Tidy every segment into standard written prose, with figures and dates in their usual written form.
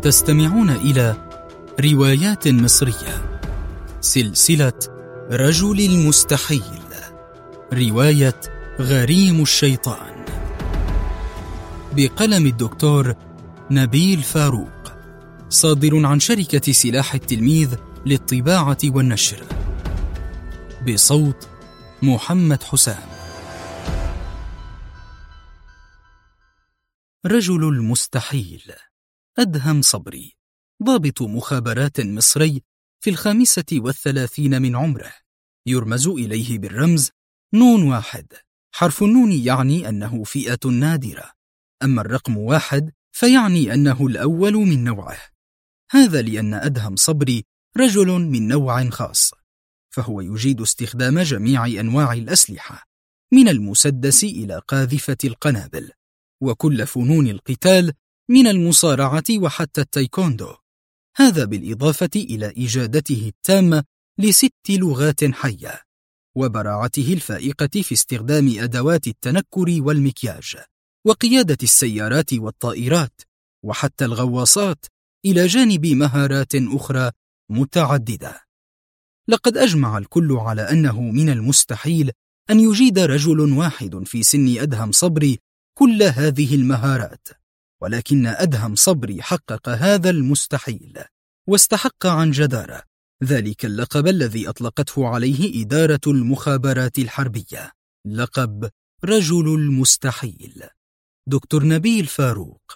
تستمعون إلى روايات مصرية، سلسلة رجل المستحيل، رواية غريم الشيطان، بقلم الدكتور نبيل فاروق، صادر عن شركة سلاح التلميذ للطباعة والنشر، بصوت محمد حسام. رجل المستحيل. أدهم صبري، ضابط مخابرات مصري في 35 من عمره، يرمز إليه بالرمز نون 1. حرف النون يعني أنه فئة نادرة، أما الرقم 1 فيعني أنه الأول من نوعه. هذا لأن أدهم صبري رجل من نوع خاص، فهو يجيد استخدام جميع أنواع الأسلحة من المسدس إلى قاذفة القنابل، وكل فنون القتال من المصارعة وحتى التايكوندو. هذا بالإضافة إلى إجادته التامة ل6 لغات حية، وبراعته الفائقة في استخدام أدوات التنكر والمكياج، وقيادة السيارات والطائرات وحتى الغواصات، إلى جانب مهارات أخرى متعددة. لقد أجمع الكل على أنه من المستحيل أن يجيد رجل واحد في سن أدهم صبري كل هذه المهارات، ولكن أدهم صبري حقق هذا المستحيل، واستحق عن جدارة ذلك اللقب الذي أطلقته عليه إدارة المخابرات الحربية، لقب رجل المستحيل. دكتور نبيل فاروق.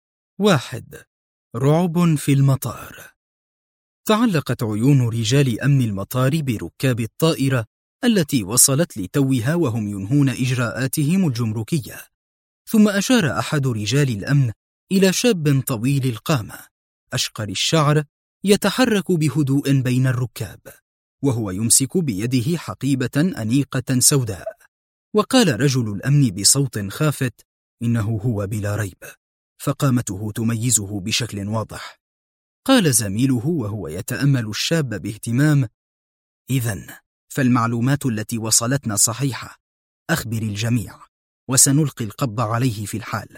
1. رعب في المطار. تعلقت عيون رجال أمن المطار بركاب الطائرة التي وصلت لتوها وهم ينهون إجراءاتهم الجمركية، ثم أشار أحد رجال الأمن إلى شاب طويل القامة أشقر الشعر يتحرك بهدوء بين الركاب، وهو يمسك بيده حقيبة أنيقة سوداء. وقال رجل الأمن بصوت خافت: إنه هو بلا ريب، فقامته تميزه بشكل واضح. قال زميله وهو يتأمل الشاب باهتمام: إذن فالمعلومات التي وصلتنا صحيحة، أخبر الجميع وسنلقي القبض عليه في الحال.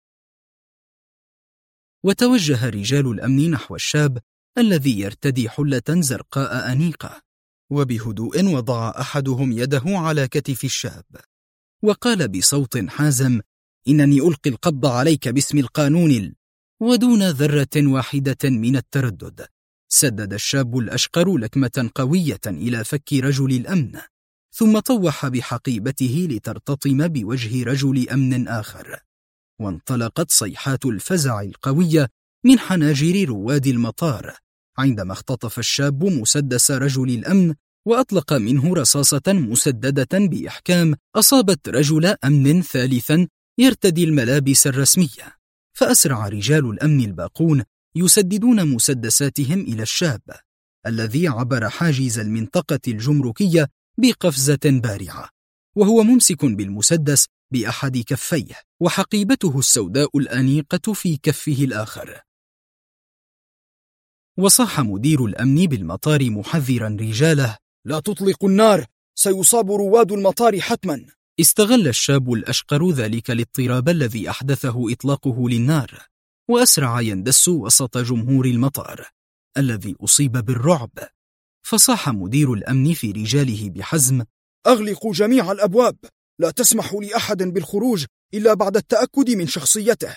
وتوجه رجال الأمن نحو الشاب الذي يرتدي حلة زرقاء أنيقة، وبهدوء وضع أحدهم يده على كتف الشاب، وقال بصوت حازم: إنني ألقي القبض عليك باسم القانون. ودون ذرة واحدة من التردد سدد الشاب الأشقر لكمة قوية إلى فك رجل الأمن، ثم طوح بحقيبته لترتطم بوجه رجل أمن آخر، وانطلقت صيحات الفزع القوية من حناجر رواد المطار عندما اختطف الشاب مسدس رجل الأمن وأطلق منه رصاصة مسددة بإحكام أصابت رجل أمن ثالثا يرتدي الملابس الرسمية، فأسرع رجال الأمن الباقون يسددون مسدساتهم إلى الشاب الذي عبر حاجز المنطقة الجمركية بقفزة بارعة، وهو ممسك بالمسدس بأحد كفيه وحقيبته السوداء الأنيقة في كفه الآخر. وصاح مدير الأمن بالمطار محذرا رجاله: لا تطلقوا النار، سيصاب رواد المطار حتما. استغل الشاب الأشقر ذلك الاضطراب الذي أحدثه إطلاقه للنار، وأسرع يندس وسط جمهور المطار الذي أصيب بالرعب، فصاح مدير الأمن في رجاله بحزم: أغلقوا جميع الأبواب، لا تسمحوا لأحد بالخروج إلا بعد التأكد من شخصيته.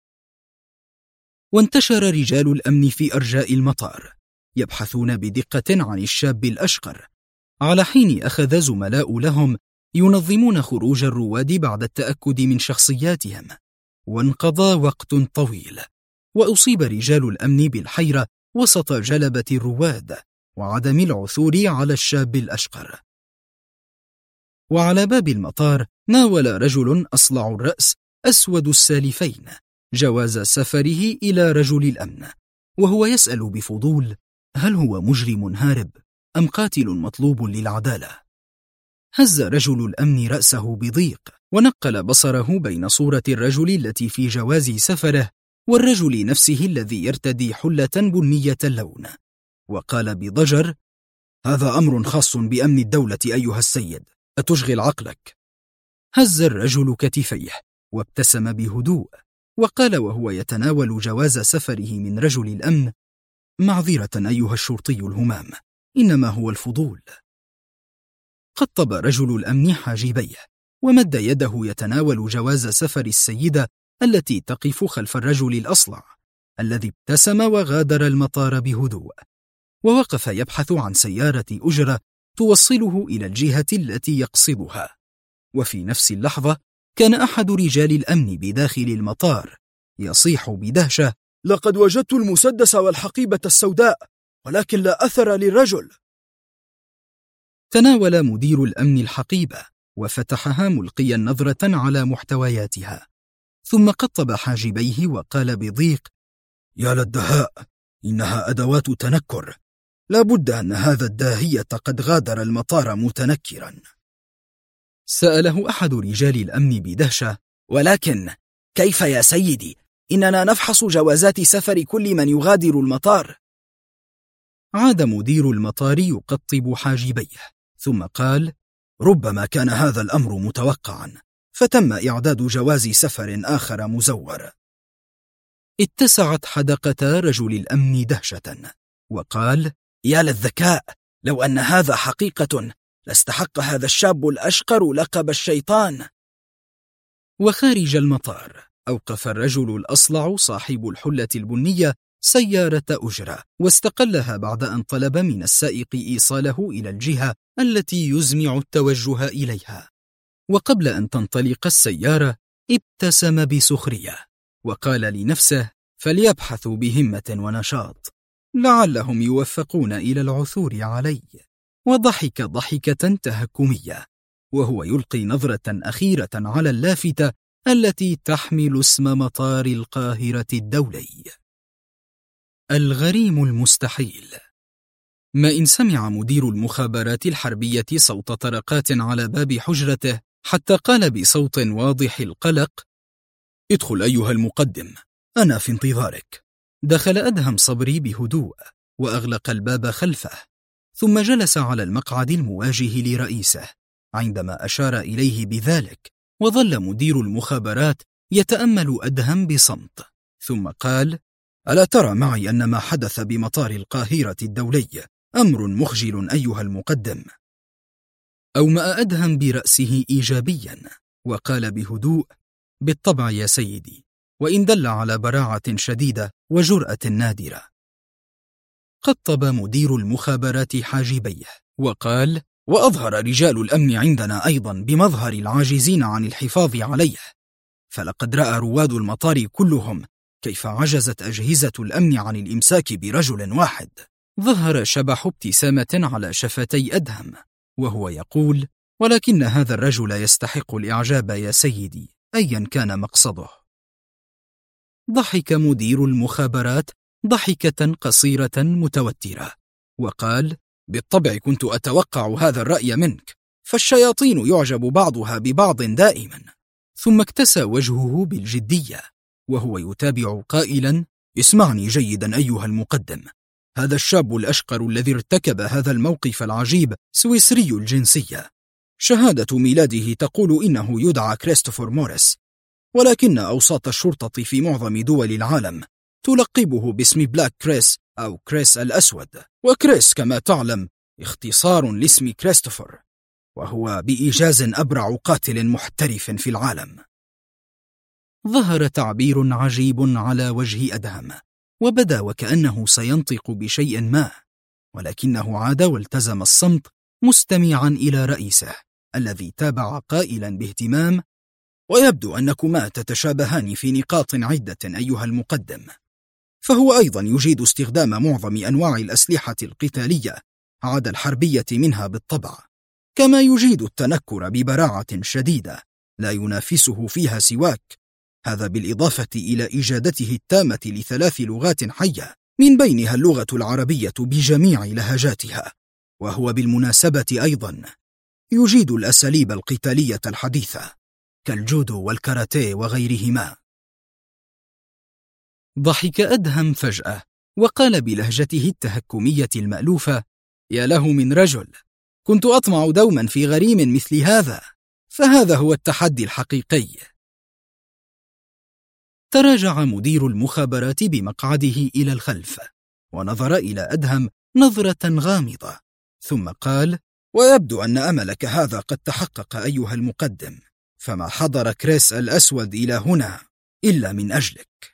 وانتشر رجال الأمن في أرجاء المطار يبحثون بدقة عن الشاب الأشقر، على حين أخذ زملاء لهم ينظمون خروج الرواد بعد التأكد من شخصياتهم. وانقضى وقت طويل، وأصيب رجال الأمن بالحيرة وسط جلبة الرواد وعدم العثور على الشاب الأشقر. وعلى باب المطار ناول رجل أصلع الرأس أسود السالفين جواز سفره إلى رجل الأمن، وهو يسأل بفضول: هل هو مجرم هارب أم قاتل مطلوب للعدالة؟ هز رجل الأمن رأسه بضيق، ونقل بصره بين صورة الرجل التي في جواز سفره والرجل نفسه الذي يرتدي حلة بنية اللون، وقال بضجر: هذا أمر خاص بأمن الدولة أيها السيد، أتشغل عقلك؟ هز الرجل كتفيه وابتسم بهدوء، وقال وهو يتناول جواز سفره من رجل الأمن: معذرة أيها الشرطي الهمام، إنما هو الفضول. قطب رجل الأمن حاجبيه ومد يده يتناول جواز سفر السيدة التي تقف خلف الرجل الأصلع الذي ابتسم وغادر المطار بهدوء، ووقف يبحث عن سيارة أجرة توصله إلى الجهة التي يقصدها. وفي نفس اللحظة كان أحد رجال الأمن بداخل المطار يصيح بدهشة: لقد وجدت المسدس والحقيبة السوداء، ولكن لا أثر للرجل. تناول مدير الأمن الحقيبة وفتحها ملقيا نظرة على محتوياتها، ثم قطب حاجبيه وقال بضيق: يا للدهاء، إنها أدوات تنكر، لا بد أن هذا الداهية قد غادر المطار متنكرا. سأله أحد رجال الأمن بدهشة: ولكن كيف يا سيدي؟ إننا نفحص جوازات سفر كل من يغادر المطار. عاد مدير المطار يقطب حاجبيه ثم قال: ربما كان هذا الأمر متوقعا، فتم إعداد جواز سفر آخر مزور. اتسعت حدقة رجل الأمن دهشة وقال: يا للذكاء، لو أن هذا حقيقة لاستحق هذا الشاب الأشقر لقب الشيطان. وخارج المطار أوقف الرجل الأصلع صاحب الحلة البنية سيارة أجرة واستقلها بعد أن طلب من السائق إيصاله إلى الجهة التي يزمع التوجه إليها. وقبل أن تنطلق السيارة ابتسم بسخرية وقال لنفسه: فليبحثوا بهمة ونشاط، لعلهم يوفقون إلى العثور علي. وضحك ضحكة تهكمية وهو يلقي نظرة أخيرة على اللافتة التي تحمل اسم مطار القاهرة الدولي. الغريم المستحيل. ما إن سمع مدير المخابرات الحربية صوت طرقات على باب حجرته حتى قال بصوت واضح القلق: ادخل أيها المقدم، أنا في انتظارك. دخل أدهم صبري بهدوء وأغلق الباب خلفه، ثم جلس على المقعد المواجه لرئيسه عندما أشار إليه بذلك، وظل مدير المخابرات يتأمل أدهم بصمت، ثم قال: ألا ترى معي أن ما حدث بمطار القاهرة الدولي أمر مخجل أيها المقدم؟ أومأ أدهم برأسه إيجابيا وقال بهدوء: بالطبع يا سيدي، وإن دل على براعة شديدة وجرأة نادرة. قطب مدير المخابرات حاجبيه وقال: وأظهر رجال الأمن عندنا أيضا بمظهر العاجزين عن الحفاظ عليه، فلقد رأى رواد المطار كلهم كيف عجزت أجهزة الأمن عن الإمساك برجل واحد. ظهر شبح ابتسامة على شفتي أدهم وهو يقول: ولكن هذا الرجل يستحق الإعجاب يا سيدي أيا كان مقصده. ضحك مدير المخابرات ضحكة قصيرة متوترة وقال: بالطبع كنت أتوقع هذا الرأي منك، فالشياطين يعجب بعضها ببعض دائما. ثم اكتسى وجهه بالجدية وهو يتابع قائلا: اسمعني جيدا أيها المقدم، هذا الشاب الأشقر الذي ارتكب هذا الموقف العجيب سويسري الجنسية، شهادة ميلاده تقول إنه يدعى كريستوفر موريس، ولكن أوساط الشرطة في معظم دول العالم تلقبه باسم بلاك كريس أو كريس الأسود، وكريس كما تعلم اختصار لاسم كريستوفر، وهو بإيجاز أبرع قاتل محترف في العالم. ظهر تعبير عجيب على وجه أدهم وبدا وكأنه سينطق بشيء ما، ولكنه عاد والتزم الصمت مستمعا إلى رئيسه الذي تابع قائلا باهتمام: ويبدو أنكما تتشابهان في نقاط عدة أيها المقدم، فهو أيضا يجيد استخدام معظم أنواع الأسلحة القتالية عدا الحربية منها بالطبع، كما يجيد التنكر ببراعة شديدة لا ينافسه فيها سواك، هذا بالإضافة إلى إجادته التامة ل3 لغات حية من بينها اللغة العربية بجميع لهجاتها، وهو بالمناسبة أيضا يجيد الأساليب القتالية الحديثة كالجودو والكاراتيه وغيرهما. ضحك أدهم فجأة وقال بلهجته التهكمية المألوفة: يا له من رجل، كنت أطمع دوما في غريم مثل هذا، فهذا هو التحدي الحقيقي. تراجع مدير المخابرات بمقعده إلى الخلف ونظر إلى أدهم نظرة غامضة، ثم قال: ويبدو أن أملك هذا قد تحقق أيها المقدم، فما حضر كريس الأسود إلى هنا إلا من أجلك.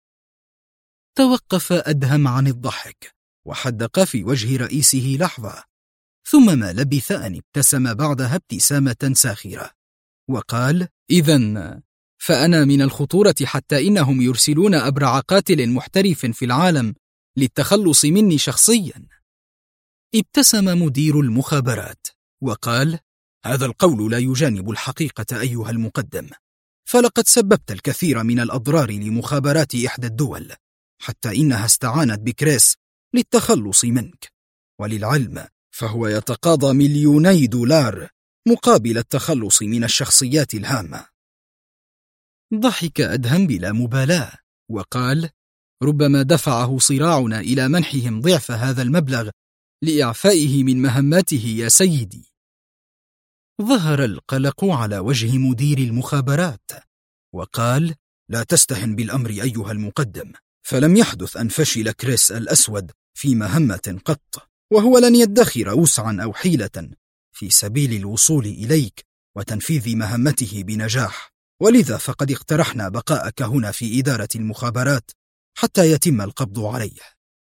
توقف أدهم عن الضحك وحدق في وجه رئيسه لحظة، ثم ما لبث أن ابتسم بعدها ابتسامة ساخرة وقال: إذن فأنا من الخطورة حتى إنهم يرسلون أبرع قاتل محترف في العالم للتخلص مني شخصيا. ابتسم مدير المخابرات وقال: هذا القول لا يجانب الحقيقة أيها المقدم، فلقد سببت الكثير من الأضرار لمخابرات إحدى الدول، حتى إنها استعانت بكريس للتخلص منك، وللعلم فهو يتقاضى $2,000,000 مقابل التخلص من الشخصيات الهامة. ضحك أدهم بلا مبالاة وقال: ربما دفعه صراعنا إلى منحهم ضعف هذا المبلغ لإعفائه من مهماته يا سيدي. ظهر القلق على وجه مدير المخابرات وقال: لا تستهن بالأمر أيها المقدم، فلم يحدث أن فشل كريس الأسود في مهمة قط، وهو لن يدخر وسعا أو حيلة في سبيل الوصول إليك وتنفيذ مهمته بنجاح، ولذا فقد اقترحنا بقاءك هنا في إدارة المخابرات حتى يتم القبض عليه.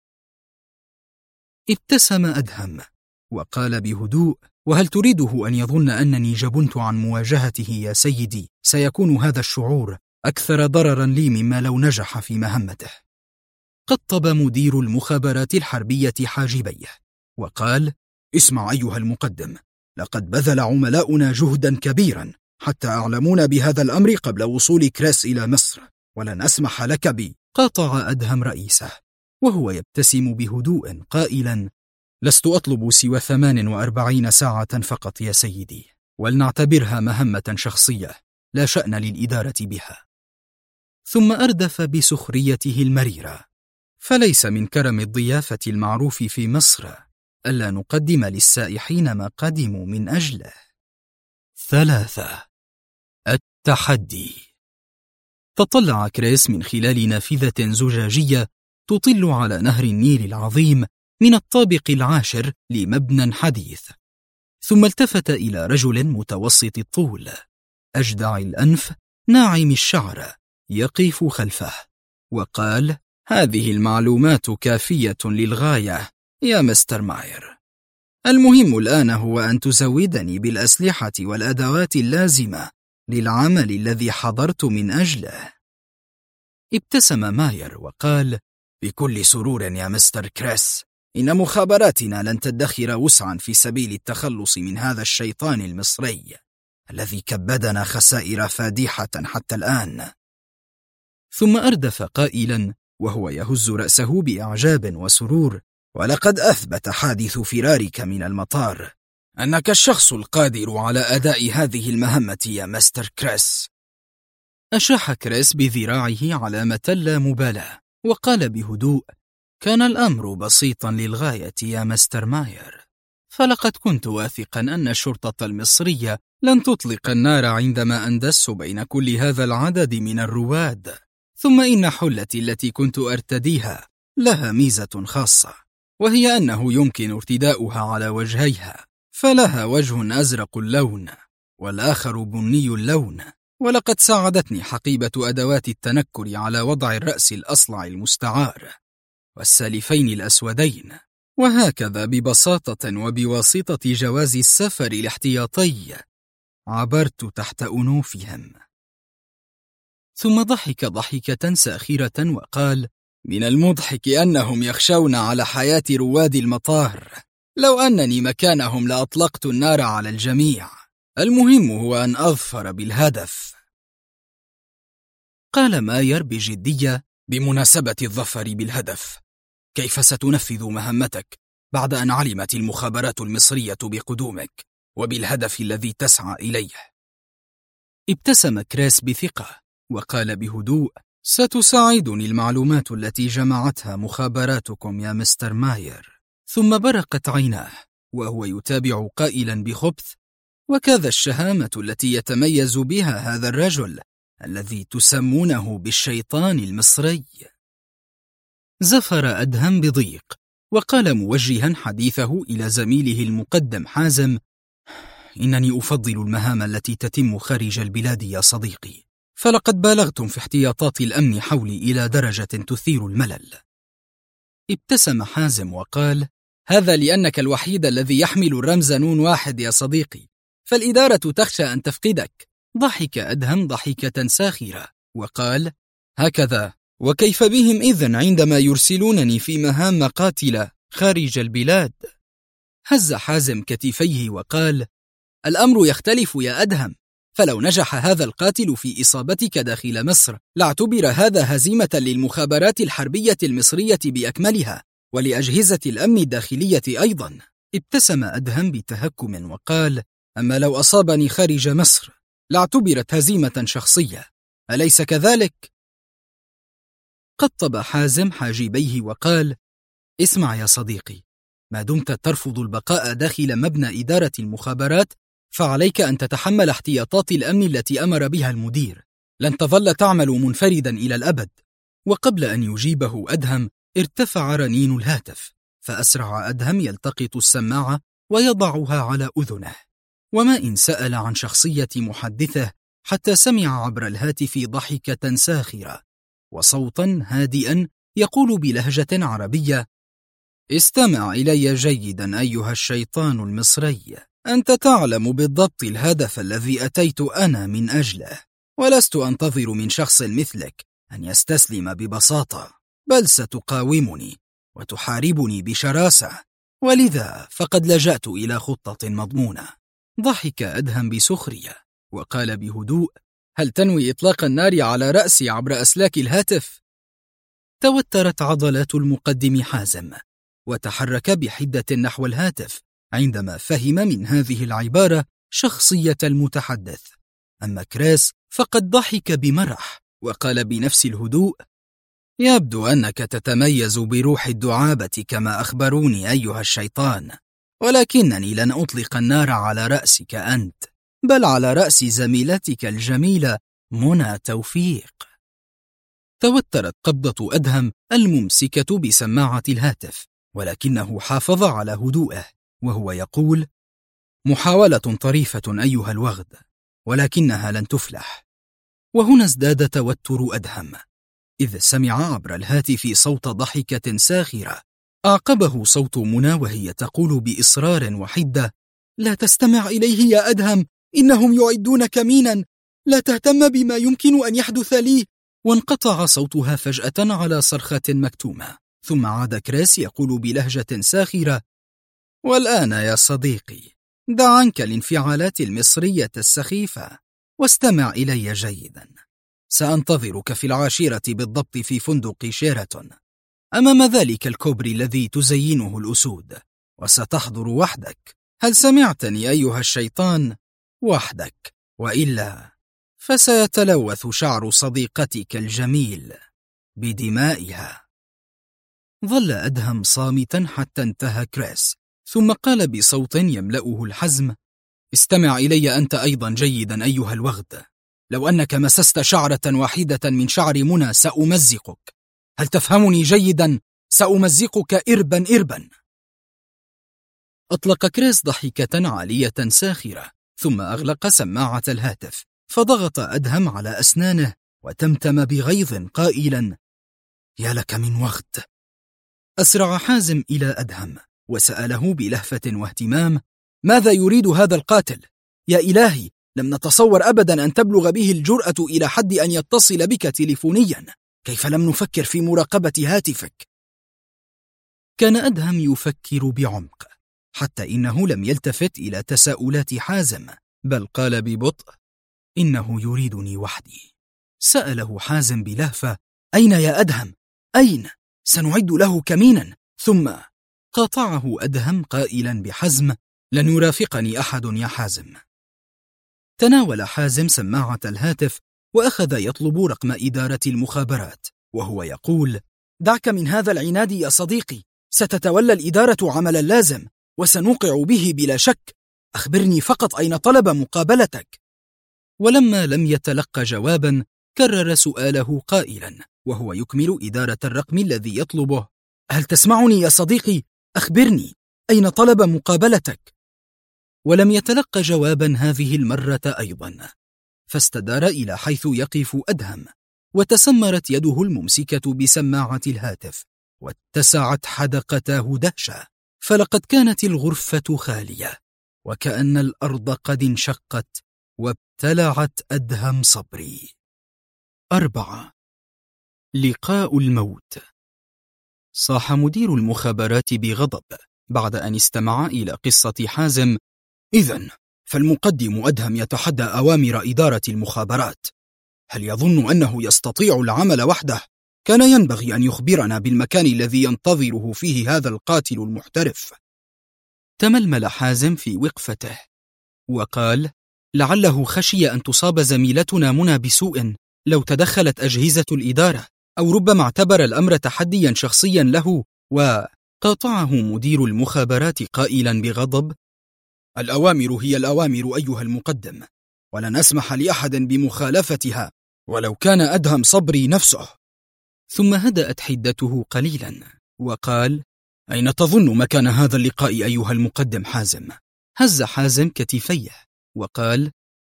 ابتسم أدهم وقال بهدوء: وهل تريده أن يظن أنني جبنت عن مواجهته يا سيدي؟ سيكون هذا الشعور أكثر ضررا لي مما لو نجح في مهمته. قطب مدير المخابرات الحربية حاجبيه وقال: اسمع أيها المقدم، لقد بذل عملاؤنا جهدا كبيرا حتى أعلمونا بهذا الأمر قبل وصول كريس إلى مصر، ولن أسمح لك قاطع أدهم رئيسه وهو يبتسم بهدوء قائلا: لست أطلب سوى 48 ساعة فقط يا سيدي، ولنعتبرها مهمة شخصية لا شأن للإدارة بها. ثم أردف بسخريته المريرة: فليس من كرم الضيافة المعروف في مصر ألا نقدم للسائحين ما قدموا من أجله. 3. التحدي. تطلع كريس من خلال نافذة زجاجية تطل على نهر النيل العظيم من الطابق 10 لمبنى حديث، ثم التفت إلى رجل متوسط الطول أجدع الأنف ناعم الشعر يقف خلفه وقال: هذه المعلومات كافية للغاية يا مستر ماير، المهم الآن هو أن تزودني بالأسلحة والأدوات اللازمة للعمل الذي حضرت من أجله. ابتسم ماير وقال: بكل سرور يا مستر كريس، إن مخابراتنا لن تدخر وسعا في سبيل التخلص من هذا الشيطان المصري الذي كبدنا خسائر فادحة حتى الآن. ثم أردف قائلا وهو يهز رأسه بإعجاب وسرور: ولقد أثبت حادث فرارك من المطار أنك الشخص القادر على أداء هذه المهمة يا مستر كريس. أشاح كريس بذراعه علامة لا مبالاة وقال بهدوء: كان الأمر بسيطا للغاية يا مستر ماير، فلقد كنت واثقا أن الشرطة المصرية لن تطلق النار عندما أندس بين كل هذا العدد من الرواد، ثم إن حلتي التي كنت أرتديها لها ميزة خاصة، وهي أنه يمكن ارتداؤها على وجهيها، فلها وجه أزرق اللون والآخر بني اللون، ولقد ساعدتني حقيبة أدوات التنكر على وضع الرأس الأصلع المستعار والسالفين الأسودين، وهكذا ببساطة وبواسطة جواز السفر الاحتياطي عبرت تحت أنوفهم. ثم ضحك ضحكة ساخرة وقال: من المضحك أنهم يخشون على حياة رواد المطار، لو أنني مكانهم لأطلقت النار على الجميع، المهم هو أن أظفر بالهدف. قال ماير بجدية: بمناسبة الظفر بالهدف، كيف ستنفذ مهمتك بعد أن علمت المخابرات المصرية بقدومك وبالهدف الذي تسعى إليه؟ ابتسم كريس بثقة وقال بهدوء: ستساعدني المعلومات التي جمعتها مخابراتكم يا مستر ماير. ثم برقت عيناه وهو يتابع قائلا بخبث: وكذا الشهامة التي يتميز بها هذا الرجل الذي تسمونه بالشيطان المصري. زفر أدهم بضيق وقال موجها حديثه إلى زميله المقدم حازم: إنني أفضل المهام التي تتم خارج البلاد يا صديقي، فلقد بالغتم في احتياطات الأمن حولي إلى درجة تثير الملل. ابتسم حازم وقال: هذا لأنك الوحيد الذي يحمل الرمز نون واحد يا صديقي، فالإدارة تخشى أن تفقدك. ضحك أدهم ضحكة ساخرة وقال: هكذا، وكيف بهم إذن عندما يرسلونني في مهام قاتلة خارج البلاد؟ هز حازم كتفيه وقال: الأمر يختلف يا أدهم، فلو نجح هذا القاتل في إصابتك داخل مصر لاعتبر هذا هزيمة للمخابرات الحربية المصرية بأكملها ولأجهزة الأمن الداخلية أيضا. ابتسم أدهم بتهكم وقال: أما لو أصابني خارج مصر لاعتبرت هزيمة شخصية، أليس كذلك؟ قطب حازم حاجبيه وقال: اسمع يا صديقي، ما دمت ترفض البقاء داخل مبنى إدارة المخابرات فعليك أن تتحمل احتياطات الأمن التي أمر بها المدير، لن تظل تعمل منفردا إلى الأبد. وقبل أن يجيبه أدهم ارتفع رنين الهاتف، فأسرع أدهم يلتقط السماعة ويضعها على أذنه، وما إن سأل عن شخصية محدثه حتى سمع عبر الهاتف ضحكة ساخرة وصوتا هادئا يقول بلهجة عربية: استمع إلي جيدا أيها الشيطان المصري، أنت تعلم بالضبط الهدف الذي أتيت أنا من أجله، ولست أنتظر من شخص مثلك أن يستسلم ببساطة، بل ستقاومني وتحاربني بشراسة، ولذا فقد لجأت إلى خطة مضمونة. ضحك أدهم بسخرية وقال بهدوء: هل تنوي إطلاق النار على رأسي عبر أسلاك الهاتف؟ توترت عضلات المقدم حازم وتحرك بحدة نحو الهاتف عندما فهم من هذه العبارة شخصية المتحدث. أما كريس فقد ضحك بمرح وقال بنفس الهدوء: يبدو أنك تتميز بروح الدعابة كما أخبروني أيها الشيطان، ولكنني لن أطلق النار على رأسك أنت، بل على رأس زميلتك الجميلة منى توفيق. توترت قبضة أدهم الممسكة بسماعة الهاتف، ولكنه حافظ على هدوءه وهو يقول: محاولة طريفة أيها الوغد، ولكنها لن تفلح. وهنا ازداد توتر أدهم إذ سمع عبر الهاتف صوت ضحكة ساخرة، أعقبه صوت منى وهي تقول بإصرار وحدة: لا تستمع إليه يا أدهم، إنهم يعدون كمينا، لا تهتم بما يمكن أن يحدث لي. وانقطع صوتها فجأة على صرخة مكتومة، ثم عاد كريس يقول بلهجة ساخرة: والآن يا صديقي، دع عنك الانفعالات المصرية السخيفة واستمع إلي جيدا. سأنتظرك في 10 بالضبط في فندق شيراتون أمام ذلك الكوبري الذي تزينه الأسود، وستحضر وحدك. هل سمعتني أيها الشيطان؟ وحدك، وإلا فسيتلوث شعر صديقتك الجميل بدمائها. ظل أدهم صامتا حتى انتهى كريس، ثم قال بصوت يملأه الحزم: استمع إلي أنت أيضا جيدا أيها الوغد، لو أنك مسست شعرة واحدة من شعر منى سأمزقك. هل تفهمني جيدا؟ سأمزقك إربا إربا. أطلق كريس ضحكة عالية ساخرة، ثم أغلق سماعة الهاتف، فضغط أدهم على أسنانه وتمتم بغيظ قائلا: يا لك من وغد. أسرع حازم إلى أدهم وسأله بلهفة واهتمام: ماذا يريد هذا القاتل؟ يا إلهي، لم نتصور أبدا أن تبلغ به الجرأة إلى حد أن يتصل بك تليفونيا، كيف لم نفكر في مراقبة هاتفك؟ كان أدهم يفكر بعمق، حتى إنه لم يلتفت إلى تساؤلات حازم، بل قال ببطء: إنه يريدني وحدي. سأله حازم بلهفة: أين يا أدهم؟ أين؟ سنعد له كمينا. ثم قاطعه أدهم قائلا بحزم: لن يرافقني أحد يا حازم. تناول حازم سماعة الهاتف وأخذ يطلب رقم إدارة المخابرات وهو يقول: دعك من هذا العناد يا صديقي، ستتولى الإدارة عمل اللازم وسنوقع به بلا شك. أخبرني فقط أين طلب مقابلتك. ولما لم يتلق جوابا كرر سؤاله قائلا وهو يكمل إدارة الرقم الذي يطلبه: هل تسمعني يا صديقي؟ أخبرني، أين طلب مقابلتك؟ ولم يتلق جوابا هذه المرة أيضا، فاستدار إلى حيث يقف أدهم، وتسمرت يده الممسكة بسماعة الهاتف، واتسعت حدقتاه دهشة، فلقد كانت الغرفة خالية، وكأن الأرض قد انشقت وابتلعت أدهم صبري. 4. لقاء الموت. صاح مدير المخابرات بغضب بعد أن استمع إلى قصة حازم: إذن فالمقدم أدهم يتحدى أوامر إدارة المخابرات. هل يظن أنه يستطيع العمل وحده؟ كان ينبغي أن يخبرنا بالمكان الذي ينتظره فيه هذا القاتل المحترف. تململ حازم في وقفته وقال: لعله خشي أن تصاب زميلتنا منى بسوء لو تدخلت أجهزة الإدارة، أو ربما اعتبر الأمر تحديا شخصيا له. وقاطعه مدير المخابرات قائلا بغضب: الأوامر هي الأوامر أيها المقدم، ولن أسمح لأحد بمخالفتها ولو كان أدهم صبري نفسه. ثم هدأت حدته قليلا وقال: أين تظن مكان هذا اللقاء أيها المقدم حازم؟ هز حازم كتفيه وقال: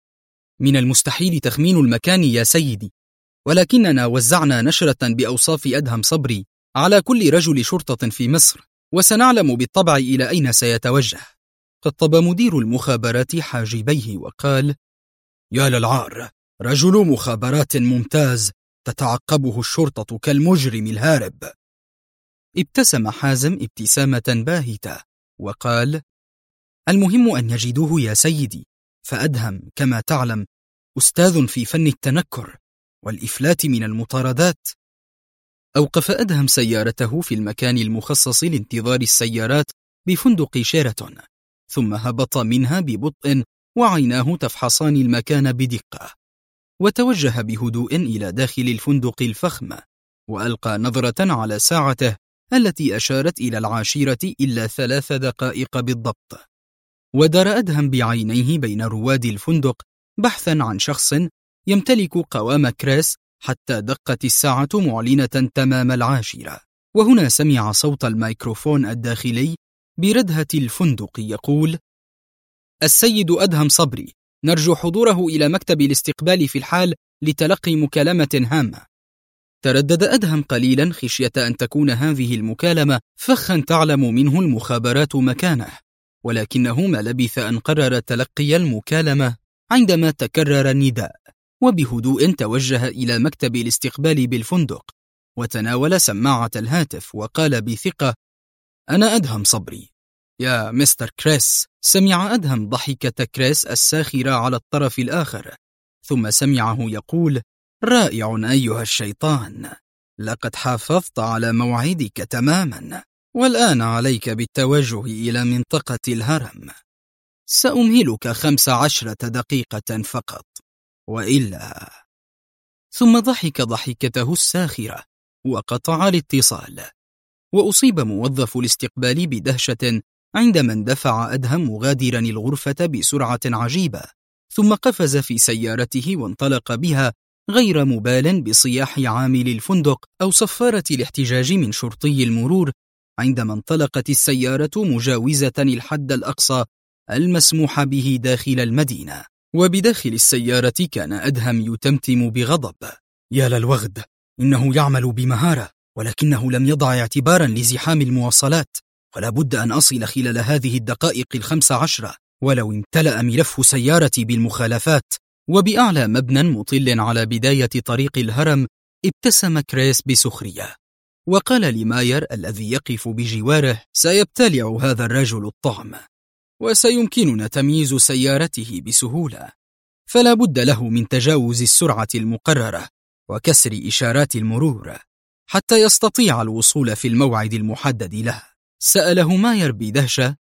من المستحيل تخمين المكان يا سيدي، ولكننا وزعنا نشرة بأوصاف أدهم صبري على كل رجل شرطة في مصر، وسنعلم بالطبع إلى أين سيتوجه. قطب مدير المخابرات حاجبيه وقال: يا للعار، رجل مخابرات ممتاز تتعقبه الشرطة كالمجرم الهارب. ابتسم حازم ابتسامة باهتة وقال: المهم أن يجدوه يا سيدي، فأدهم كما تعلم أستاذ في فن التنكر والإفلات من المطاردات. أوقف أدهم سيارته في المكان المخصص لانتظار السيارات بفندق شيراتون، ثم هبط منها ببطء وعيناه تفحصان المكان بدقة، وتوجه بهدوء إلى داخل الفندق الفخم، وألقى نظرة على ساعته التي أشارت إلى 10 إلا 3 دقائق بالضبط. ودار أدهم بعينيه بين رواد الفندق بحثا عن شخص يمتلك قوام كريس حتى دقت الساعة معلنة تمام 10، وهنا سمع صوت الميكروفون الداخلي بردهة الفندق يقول: السيد أدهم صبري، نرجو حضوره إلى مكتب الاستقبال في الحال لتلقي مكالمة هامة. تردد أدهم قليلا خشية أن تكون هذه المكالمة فخا تعلم منه المخابرات مكانه، ولكنه ما لبث أن قرر تلقي المكالمة عندما تكرر النداء، وبهدوء توجه إلى مكتب الاستقبال بالفندق وتناول سماعة الهاتف وقال بثقة: أنا أدهم صبري يا مستر كريس. سمع أدهم ضحكة كريس الساخرة على الطرف الآخر، ثم سمعه يقول: رائع أيها الشيطان، لقد حافظت على موعدك تماما، والآن عليك بالتوجه إلى منطقة الهرم. سأمهلك 15 دقيقة فقط، وإلا. ثم ضحك ضحكته الساخرة وقطع الاتصال. وأصيب موظف الاستقبال بدهشة عندما اندفع أدهم مغادرا الغرفة بسرعة عجيبة، ثم قفز في سيارته وانطلق بها غير مبال بصياح عامل الفندق أو صفارة الاحتجاج من شرطي المرور، عندما انطلقت السيارة مجاوزة الحد الأقصى المسموح به داخل المدينة. وبداخل السيارة كان أدهم يتمتم بغضب: يا للوغد، إنه يعمل بمهارة، ولكنه لم يضع اعتبارا لزحام المواصلات، ولا بد أن أصل خلال هذه الدقائق 15 ولو امتلأ ملف سيارتي بالمخالفات. وبأعلى مبنى مطل على بداية طريق الهرم ابتسم كريس بسخرية وقال لماير الذي يقف بجواره: سيبتلع هذا الرجل الطعم، وسيمكننا تمييز سيارته بسهولة، فلا بد له من تجاوز السرعة المقررة وكسر إشارات المرور حتى يستطيع الوصول في الموعد المحدد له. سأله ماير بدهشة: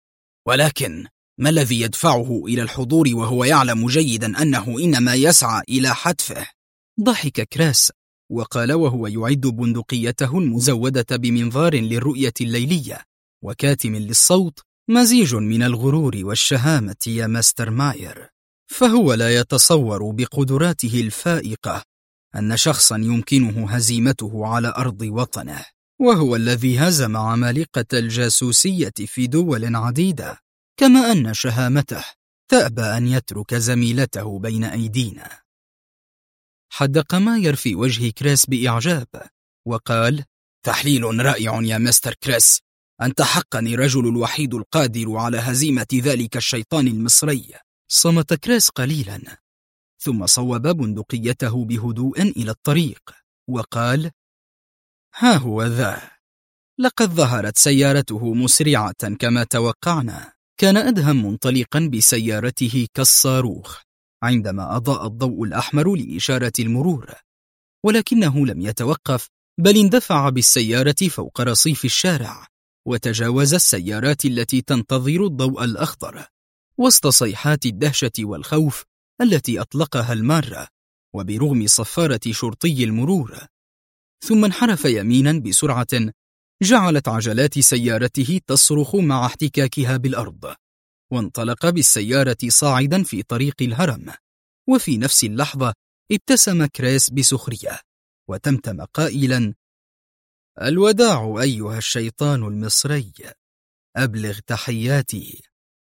ولكن ما الذي يدفعه إلى الحضور وهو يعلم جيدا أنه إنما يسعى إلى حتفه؟ ضحك كريس وقال وهو يعد بندقيته المزودة بمنظار للرؤية الليلية وكاتم للصوت: مزيج من الغرور والشهامة يا ماستر ماير. فهو لا يتصور بقدراته الفائقة أن شخصا يمكنه هزيمته على أرض وطنه، وهو الذي هزم عمالقة الجاسوسية في دول عديدة، كما أن شهامته تأبى أن يترك زميلته بين أيدينا. حدق ماير في وجه كريس بإعجاب وقال: تحليل رائع يا مستر كريس، أنت حقا الرجل الوحيد القادر على هزيمة ذلك الشيطان المصري. صمت كريس قليلا، ثم صوب بندقيته بهدوء إلى الطريق وقال: ها هو ذا، لقد ظهرت سيارته مسرعة كما توقعنا. كان أدهم منطلقا بسيارته كالصاروخ عندما أضاء الضوء الأحمر لإشارة المرور، ولكنه لم يتوقف، بل اندفع بالسيارة فوق رصيف الشارع وتجاوز السيارات التي تنتظر الضوء الأخضر وسط صيحات الدهشة والخوف التي أطلقها المارة وبرغم صفارة شرطي المرور. ثم انحرف يمينا بسرعة جعلت عجلات سيارته تصرخ مع احتكاكها بالأرض، وانطلق بالسيارة صاعدا في طريق الهرم. وفي نفس اللحظة ابتسم كريس بسخرية وتمتم قائلا: الوداع أيها الشيطان المصري، أبلغ تحياتي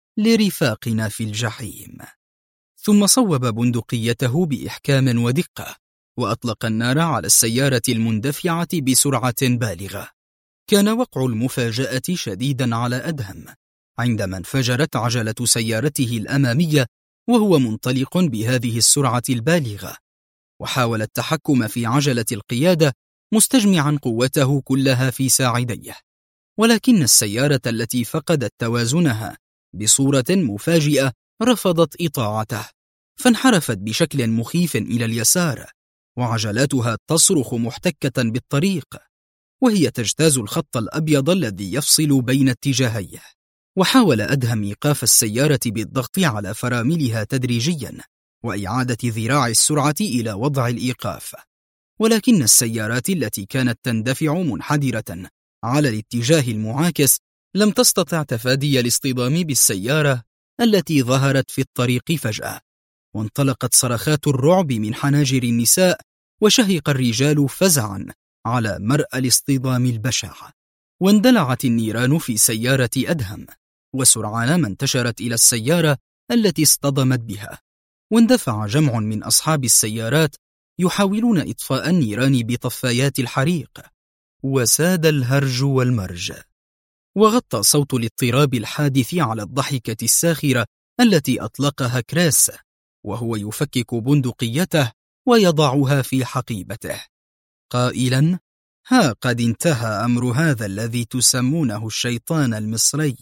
لرفاقنا في الجحيم. ثم صوب بندقيته بإحكام ودقة وأطلق النار على السيارة المندفعة بسرعة بالغة. كان وقع المفاجأة شديدا على أدهم عندما انفجرت عجلة سيارته الأمامية وهو منطلق بهذه السرعة البالغة، وحاول التحكم في عجلة القيادة مستجمعا قوته كلها في ساعديه، ولكن السيارة التي فقدت توازنها بصورة مفاجئة رفضت إطاعته، فانحرفت بشكل مخيف إلى اليسار وعجلاتها تصرخ محتكة بالطريق وهي تجتاز الخط الأبيض الذي يفصل بين اتجاهيه. وحاول أدهم إيقاف السيارة بالضغط على فراملها تدريجيا وإعادة ذراع السرعة إلى وضع الإيقاف، ولكن السيارات التي كانت تندفع منحدرة على الاتجاه المعاكس لم تستطع تفادي الاصطدام بالسيارة التي ظهرت في الطريق فجأة، وانطلقت صرخات الرعب من حناجر النساء وشهق الرجال فزعا على مرأى الاصطدام البشع. واندلعت النيران في سيارة أدهم، وسرعان ما انتشرت إلى السيارة التي اصطدمت بها، واندفع جمع من أصحاب السيارات يحاولون إطفاء النيران بطفايات الحريق، وساد الهرج والمرج، وغطى صوت الاضطراب الحادث على الضحكة الساخرة التي أطلقها كريس وهو يفكك بندقيته ويضعها في حقيبته قائلا: ها قد انتهى أمر هذا الذي تسمونه الشيطان المصري،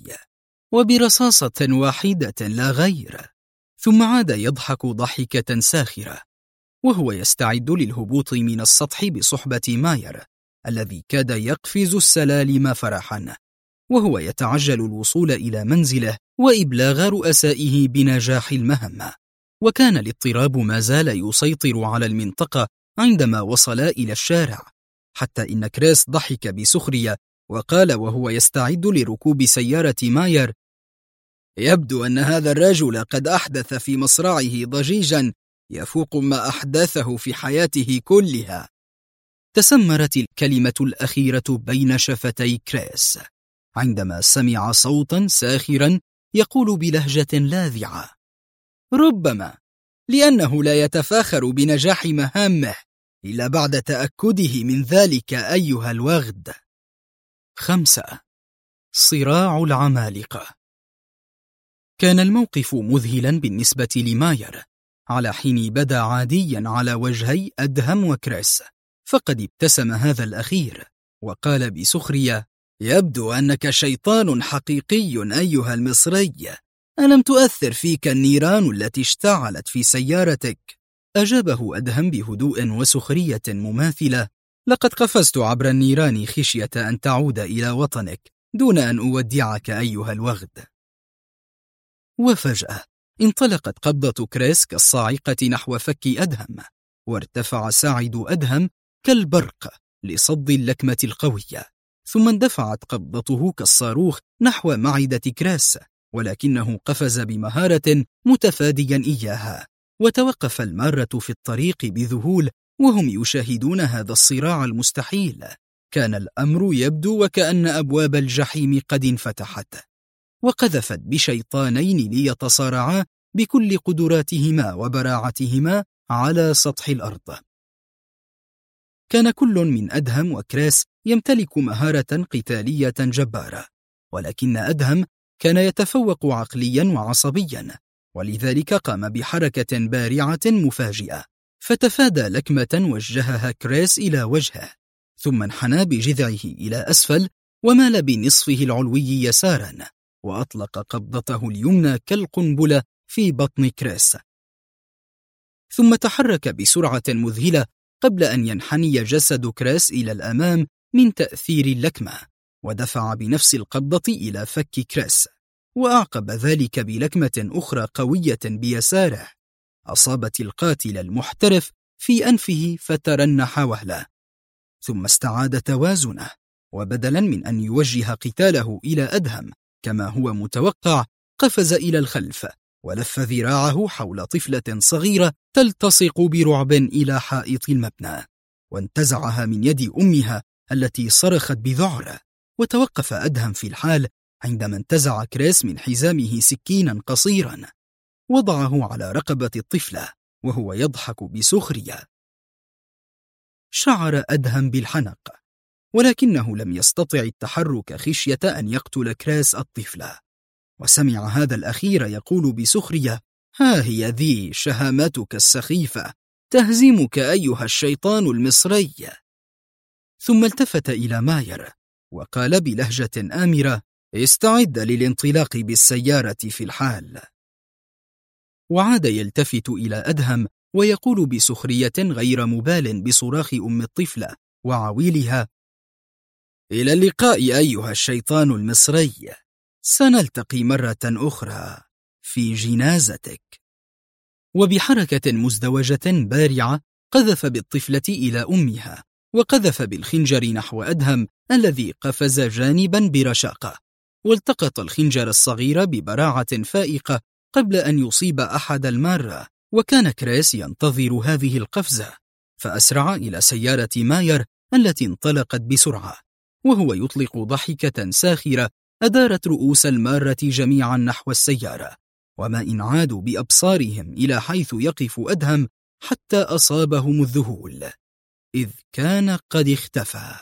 وبرصاصة واحدة لا غير. ثم عاد يضحك ضحكة ساخرة وهو يستعد للهبوط من السطح بصحبة ماير الذي كاد يقفز السلالم فرحا، وهو يتعجل الوصول إلى منزله وإبلاغ رؤسائه بنجاح المهمة. وكان الاضطراب ما زال يسيطر على المنطقة عندما وصل إلى الشارع، حتى إن كريس ضحك بسخرية وقال وهو يستعد لركوب سيارة ماير: يبدو أن هذا الرجل قد أحدث في مصرعه ضجيجا يفوق ما أحدثه في حياته كلها. تسمرت الكلمة الأخيرة بين شفتي كريس عندما سمع صوتا ساخرا يقول بلهجة لاذعة: ربما لأنه لا يتفاخر بنجاح مهامه إلا بعد تأكده من ذلك أيها الوغد. 5. صراع العمالقة. كان الموقف مذهلا بالنسبة لماير على حين بدا عاديا على وجهي أدهم وكريس، فقد ابتسم هذا الأخير وقال بسخرية: يبدو أنك شيطان حقيقي أيها المصري، ألم تؤثر فيك النيران التي اشتعلت في سيارتك؟ أجابه أدهم بهدوء وسخرية مماثلة: لقد قفزت عبر النيران خشية أن تعود إلى وطنك دون أن أودعك أيها الوغد. وفجأة انطلقت قبضة كريس كالصاعقة نحو فك أدهم، وارتفع ساعد أدهم كالبرق لصد اللكمة القوية، ثم اندفعت قبضته كالصاروخ نحو معدة كريس ولكنه قفز بمهارة متفاديا إياها، وتوقف المارة في الطريق بذهول وهم يشاهدون هذا الصراع المستحيل. كان الأمر يبدو وكأن أبواب الجحيم قد انفتحت، وقذفت بشيطانين ليتصارعا بكل قدراتهما وبراعتهما على سطح الأرض. كان كل من أدهم وكريس يمتلك مهارة قتالية جبارة، ولكن أدهم كان يتفوق عقليا وعصبيا، ولذلك قام بحركة بارعة مفاجئة، فتفادى لكمة وجهها كريس إلى وجهه، ثم انحنى بجذعه إلى أسفل ومال بنصفه العلوي يسارا، وأطلق قبضته اليمنى كالقنبلة في بطن كريس، ثم تحرك بسرعة مذهلة قبل أن ينحني جسد كريس إلى الأمام من تأثير اللكمة، ودفع بنفس القبضة إلى فك كريس، وأعقب ذلك بلكمة أخرى قوية بيساره أصابت القاتل المحترف في أنفه فترنح وهله، ثم استعاد توازنه، وبدلا من أن يوجه قتاله إلى أدهم كما هو متوقع، قفز إلى الخلف ولف ذراعه حول طفلة صغيرة تلتصق برعب إلى حائط المبنى، وانتزعها من يد أمها التي صرخت بذعر. وتوقف أدهم في الحال عندما انتزع كريس من حزامه سكينا قصيرا، وضعه على رقبة الطفلة وهو يضحك بسخرية. شعر أدهم بالحنق، ولكنه لم يستطع التحرك خشية أن يقتل كريس الطفلة، وسمع هذا الأخير يقول بسخرية: ها هي ذي شهامتك السخيفة تهزمك أيها الشيطان المصري. ثم التفت إلى ماير وقال بلهجة آمرة: استعد للانطلاق بالسيارة في الحال. وعاد يلتفت إلى أدهم ويقول بسخرية غير مبال بصراخ أم الطفلة وعويلها: إلى اللقاء أيها الشيطان المصري، سنلتقي مرة أخرى في جنازتك. وبحركة مزدوجة بارعة قذف بالطفلة إلى أمها، وقذف بالخنجر نحو أدهم الذي قفز جانبا برشاقة، والتقط الخنجر الصغير ببراعة فائقة قبل أن يصيب أحد المارة. وكان كريس ينتظر هذه القفزة، فأسرع إلى سيارة ماير التي انطلقت بسرعة، وهو يطلق ضحكة ساخرة أدارت رؤوس المارة جميعا نحو السيارة، وما إن عادوا بأبصارهم إلى حيث يقف أدهم حتى أصابهم الذهول، إذ كان قد اختفى.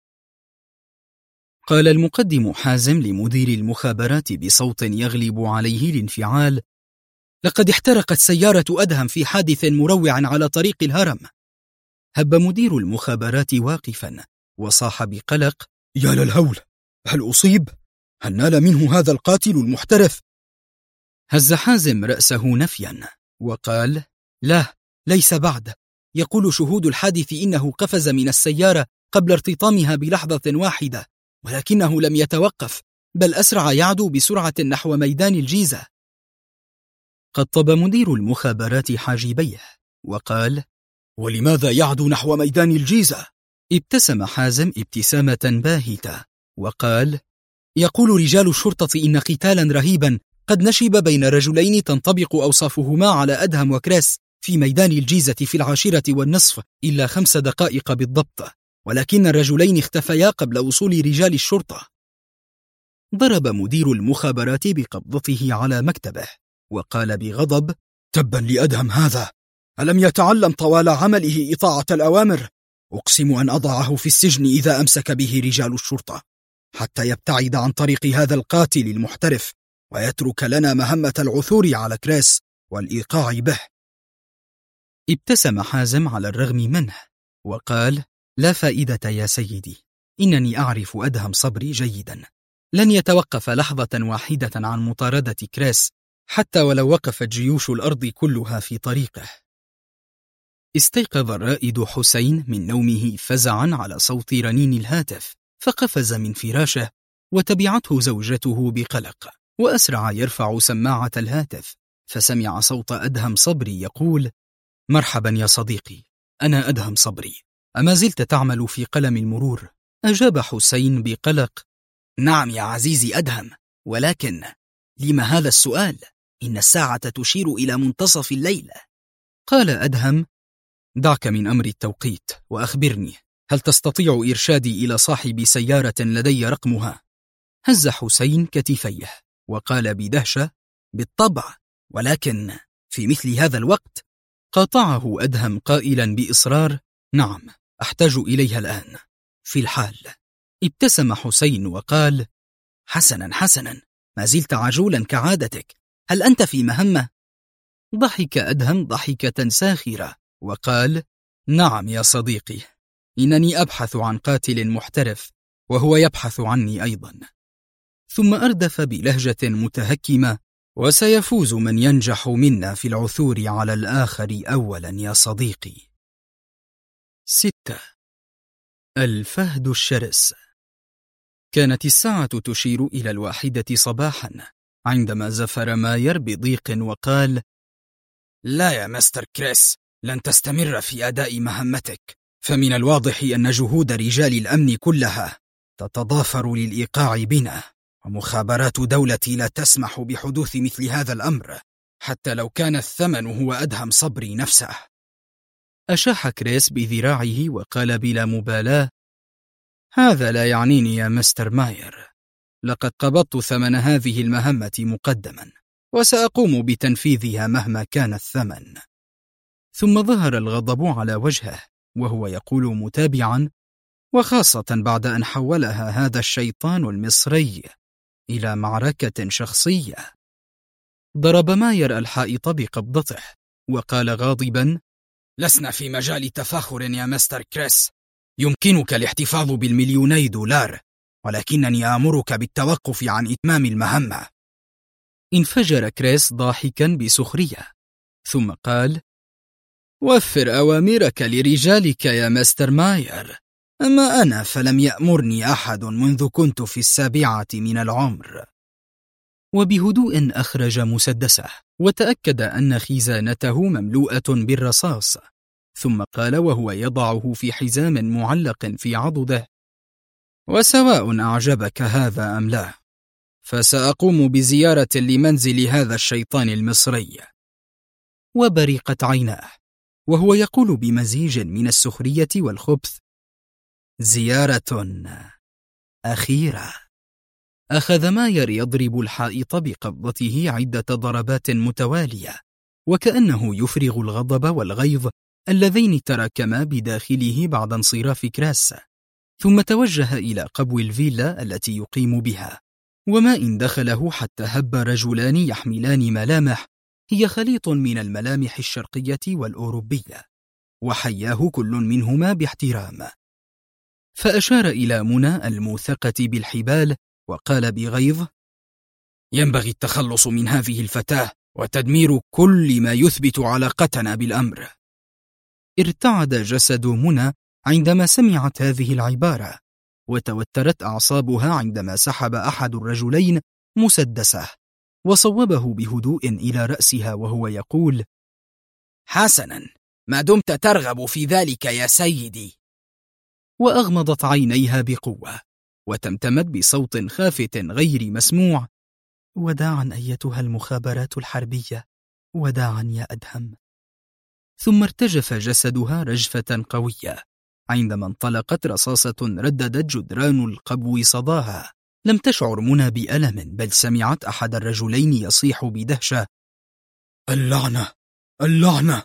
قال المقدم حازم لمدير المخابرات بصوت يغلب عليه الانفعال: لقد احترقت سيارة أدهم في حادث مروع على طريق الهرم. هب مدير المخابرات واقفا وصاح بقلق: يا للهول، هل أصيب؟ هل نال منه هذا القاتل المحترف؟ هز حازم رأسه نفيا وقال: لا، ليس بعد. يقول شهود الحادث إنه قفز من السيارة قبل ارتطامها بلحظة واحدة، ولكنه لم يتوقف، بل أسرع يعدو بسرعة نحو ميدان الجيزة. قطب مدير المخابرات حاجبيه وقال: ولماذا يعدو نحو ميدان الجيزة؟ ابتسم حازم ابتسامة باهتة وقال: يقول رجال الشرطة إن قتالا رهيبا قد نشب بين رجلين تنطبق أوصافهما على أدهم وكريس في ميدان الجيزة في 10:20 إلا 5 دقائق بالضبط، ولكن الرجلين اختفيا قبل وصول رجال الشرطة. ضرب مدير المخابرات بقبضته على مكتبه وقال بغضب: تبا لأدهم هذا، ألم يتعلم طوال عمله إطاعة الأوامر؟ أقسم أن أضعه في السجن إذا أمسك به رجال الشرطة، حتى يبتعد عن طريق هذا القاتل المحترف ويترك لنا مهمة العثور على كريس والإيقاع به. ابتسم حازم على الرغم منه وقال: لا فائدة يا سيدي، إنني أعرف أدهم صبري جيدا، لن يتوقف لحظة واحدة عن مطاردة كريس حتى ولو وقفت جيوش الأرض كلها في طريقه. استيقظ الرائد حسين من نومه فزعا على صوت رنين الهاتف، فقفز من فراشه وتبعته زوجته بقلق، وأسرع يرفع سماعة الهاتف، فسمع صوت أدهم صبري يقول: مرحبا يا صديقي، أنا أدهم صبري، أما زلت تعمل في قلم المرور؟ أجاب حسين بقلق: نعم يا عزيزي أدهم، ولكن لم هذا السؤال؟ إن الساعة تشير إلى منتصف الليل. قال أدهم: دعك من أمر التوقيت وأخبرني، هل تستطيع إرشادي إلى صاحب سيارة لدي رقمها؟ هز حسين كتفيه وقال بدهشة: بالطبع، ولكن في مثل هذا الوقت؟ قاطعه أدهم قائلا بإصرار: نعم، أحتاج إليها الآن في الحال. ابتسم حسين وقال: حسنا حسنا، ما زلت عجولا كعادتك، هل أنت في مهمة؟ ضحك أدهم ضحكة ساخرة وقال: نعم يا صديقي، إنني أبحث عن قاتل محترف وهو يبحث عني أيضا. ثم أردف بلهجة متهكمة: وسيفوز من ينجح منا في العثور على الآخر أولا يا صديقي. 6. الفهد الشرس. كانت الساعة تشير إلى 1 صباحا عندما زفر ماير بضيق وقال: لا يا مستر كريس، لن تستمر في أداء مهمتك، فمن الواضح أن جهود رجال الأمن كلها تتضافر للإيقاع بنا، ومخابرات دولتي لا تسمح بحدوث مثل هذا الأمر، حتى لو كان الثمن هو أدهم صبري نفسه. أشاح كريس بذراعه وقال بلا مبالاة: هذا لا يعنيني يا مستر ماير، لقد قبضت ثمن هذه المهمة مقدما، وسأقوم بتنفيذها مهما كان الثمن. ثم ظهر الغضب على وجهه وهو يقول متابعا: وخاصة بعد أن حولها هذا الشيطان المصري إلى معركة شخصية. ضرب ماير الحائط بقبضته وقال غاضبا: لسنا في مجال تفاخر يا مستر كريس، يمكنك الاحتفاظ ب2,000,000 $، ولكنني آمرك بالتوقف عن إتمام المهمة. انفجر كريس ضاحكا بسخرية ثم قال: وفر أوامرك لرجالك يا مستر ماير، أما أنا فلم يأمرني أحد منذ كنت في 7 من العمر. وبهدوء أخرج مسدسه وتأكد أن خزانته مملوءة بالرصاص، ثم قال وهو يضعه في حزام معلق في عضده: وسواء أعجبك هذا أم لا، فسأقوم بزيارة لمنزل هذا الشيطان المصري. وبرقت عيناه وهو يقول بمزيج من السخرية والخبث: زيارة أخيرة. أخذ ماير يضرب الحائط بقبضته عدة ضربات متوالية، وكأنه يفرغ الغضب والغيظ اللذين تراكما بداخله بعد انصراف كراس، ثم توجه إلى قبو الفيلا التي يقيم بها، وما إن دخله حتى هب رجلان يحملان ملامح هي خليط من الملامح الشرقية والأوروبية، وحياه كل منهما باحترام. فأشار إلى منى الموثقة بالحبال وقال بغيظ: ينبغي التخلص من هذه الفتاة وتدمير كل ما يثبت علاقتنا بالأمر. ارتعد جسد منى عندما سمعت هذه العبارة، وتوترت أعصابها عندما سحب أحد الرجلين مسدسه وصوبه بهدوء إلى رأسها وهو يقول: حسنا، ما دمت ترغب في ذلك يا سيدي. وأغمضت عينيها بقوة وتمتمت بصوت خافت غير مسموع: وداعا أيتها المخابرات الحربية، وداعا يا أدهم. ثم ارتجف جسدها رجفة قوية عندما انطلقت رصاصة رددت جدران القبو صداها. لم تشعر منى بألم، بل سمعت أحد الرجلين يصيح بدهشة: اللعنة اللعنة!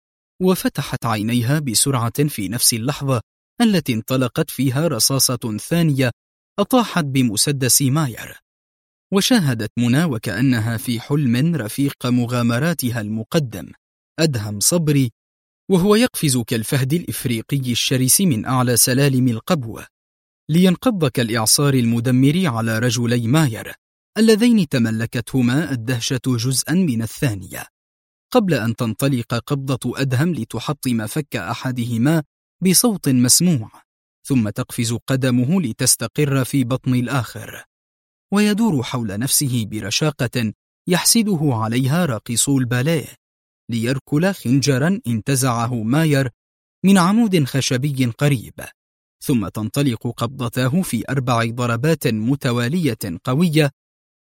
وفتحت عينيها بسرعة في نفس اللحظة التي انطلقت فيها رصاصة ثانية أطاحت بمسدس ماير، وشاهدت منى وكأنها في حلم رفيق مغامراتها المقدم أدهم صبري وهو يقفز كالفهد الإفريقي الشرس من أعلى سلالم القبو لينقض كالإعصار المدمر على رجلي ماير اللذين تملكتهما الدهشة جزءا من الثانية، قبل أن تنطلق قبضة أدهم لتحطم فك أحدهما بصوت مسموع، ثم تقفز قدمه لتستقر في بطن الآخر، ويدور حول نفسه برشاقة يحسده عليها راقصو الباليه ليركل خنجرا انتزعه ماير من عمود خشبي قريب، ثم تنطلق قبضته في 4 ضربات متوالية قوية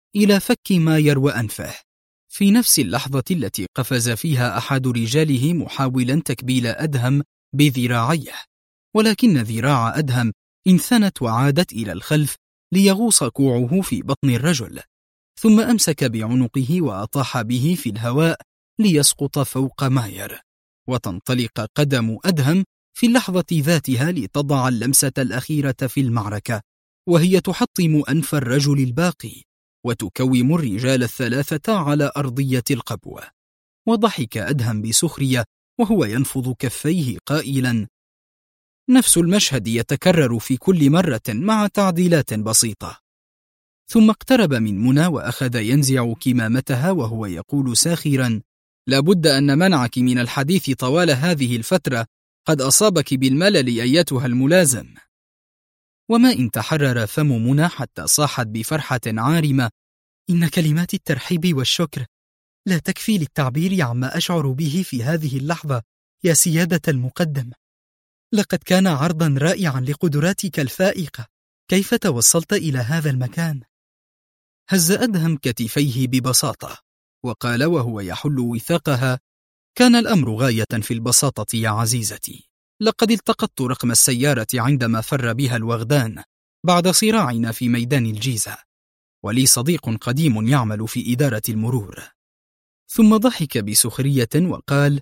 إلى فك ماير وأنفه في نفس اللحظة التي قفز فيها أحد رجاله محاولا تكبيل أدهم بذراعيه، ولكن ذراع أدهم انثنت وعادت إلى الخلف ليغوص كوعه في بطن الرجل، ثم أمسك بعنقه وأطاح به في الهواء ليسقط فوق ماير، وتنطلق قدم أدهم في اللحظة ذاتها لتضع اللمسة الأخيرة في المعركة، وهي تحطم أنف الرجل الباقي وتكوم الرجال الثلاثة على أرضية القبو. وضحك أدهم بسخرية وهو ينفض كفيه قائلا: نفس المشهد يتكرر في كل مرة مع تعديلات بسيطة. ثم اقترب من منى وأخذ ينزع كمامتها وهو يقول ساخرا: لابد أن منعك من الحديث طوال هذه الفترة قد أصابك بالملل أيتها الملازم. وما إن تحرر فم منى حتى صاحت بفرحة عارمة: إن كلمات الترحيب والشكر لا تكفي للتعبير عما أشعر به في هذه اللحظة يا سيادة المقدم. لقد كان عرضا رائعا لقدراتك الفائقة. كيف توصلت إلى هذا المكان؟ هز أدهم كتفيه ببساطة وقال وهو يحل وثاقها: كان الأمر غاية في البساطة يا عزيزتي. لقد التقطت رقم السيارة عندما فر بها الوغدان بعد صراعنا في ميدان الجيزة، ولي صديق قديم يعمل في إدارة المرور. ثم ضحك بسخرية وقال: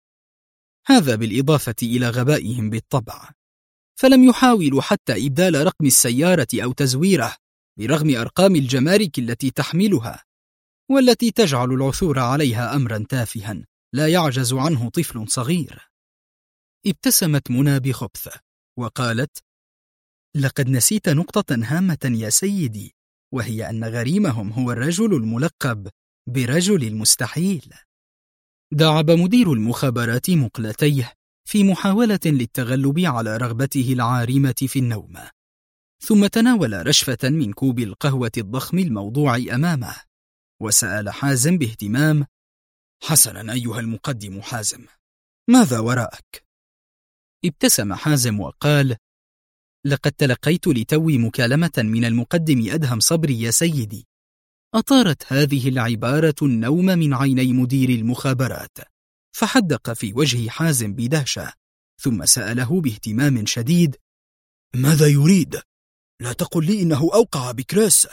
هذا بالإضافة إلى غبائهم بالطبع، فلم يحاولوا حتى إبدال رقم السيارة أو تزويره برغم أرقام الجمارك التي تحملها والتي تجعل العثور عليها أمرا تافها لا يعجز عنه طفل صغير. ابتسمت منى بخبث وقالت: لقد نسيت نقطة هامة يا سيدي، وهي أن غريمهم هو الرجل الملقب برجل المستحيل. داعب مدير المخابرات مقلتيه في محاولة للتغلب على رغبته العارمة في النوم، ثم تناول رشفة من كوب القهوة الضخم الموضوع أمامه، وسأل حازم باهتمام: حسنا أيها المقدم حازم، ماذا وراءك؟ ابتسم حازم وقال: لقد تلقيت لتوي مكالمة من المقدم أدهم صبري يا سيدي. أطارت هذه العبارة النوم من عيني مدير المخابرات، فحدق في وجه حازم بدهشة، ثم سأله باهتمام شديد: ماذا يريد؟ لا تقل لي إنه أوقع بكريس.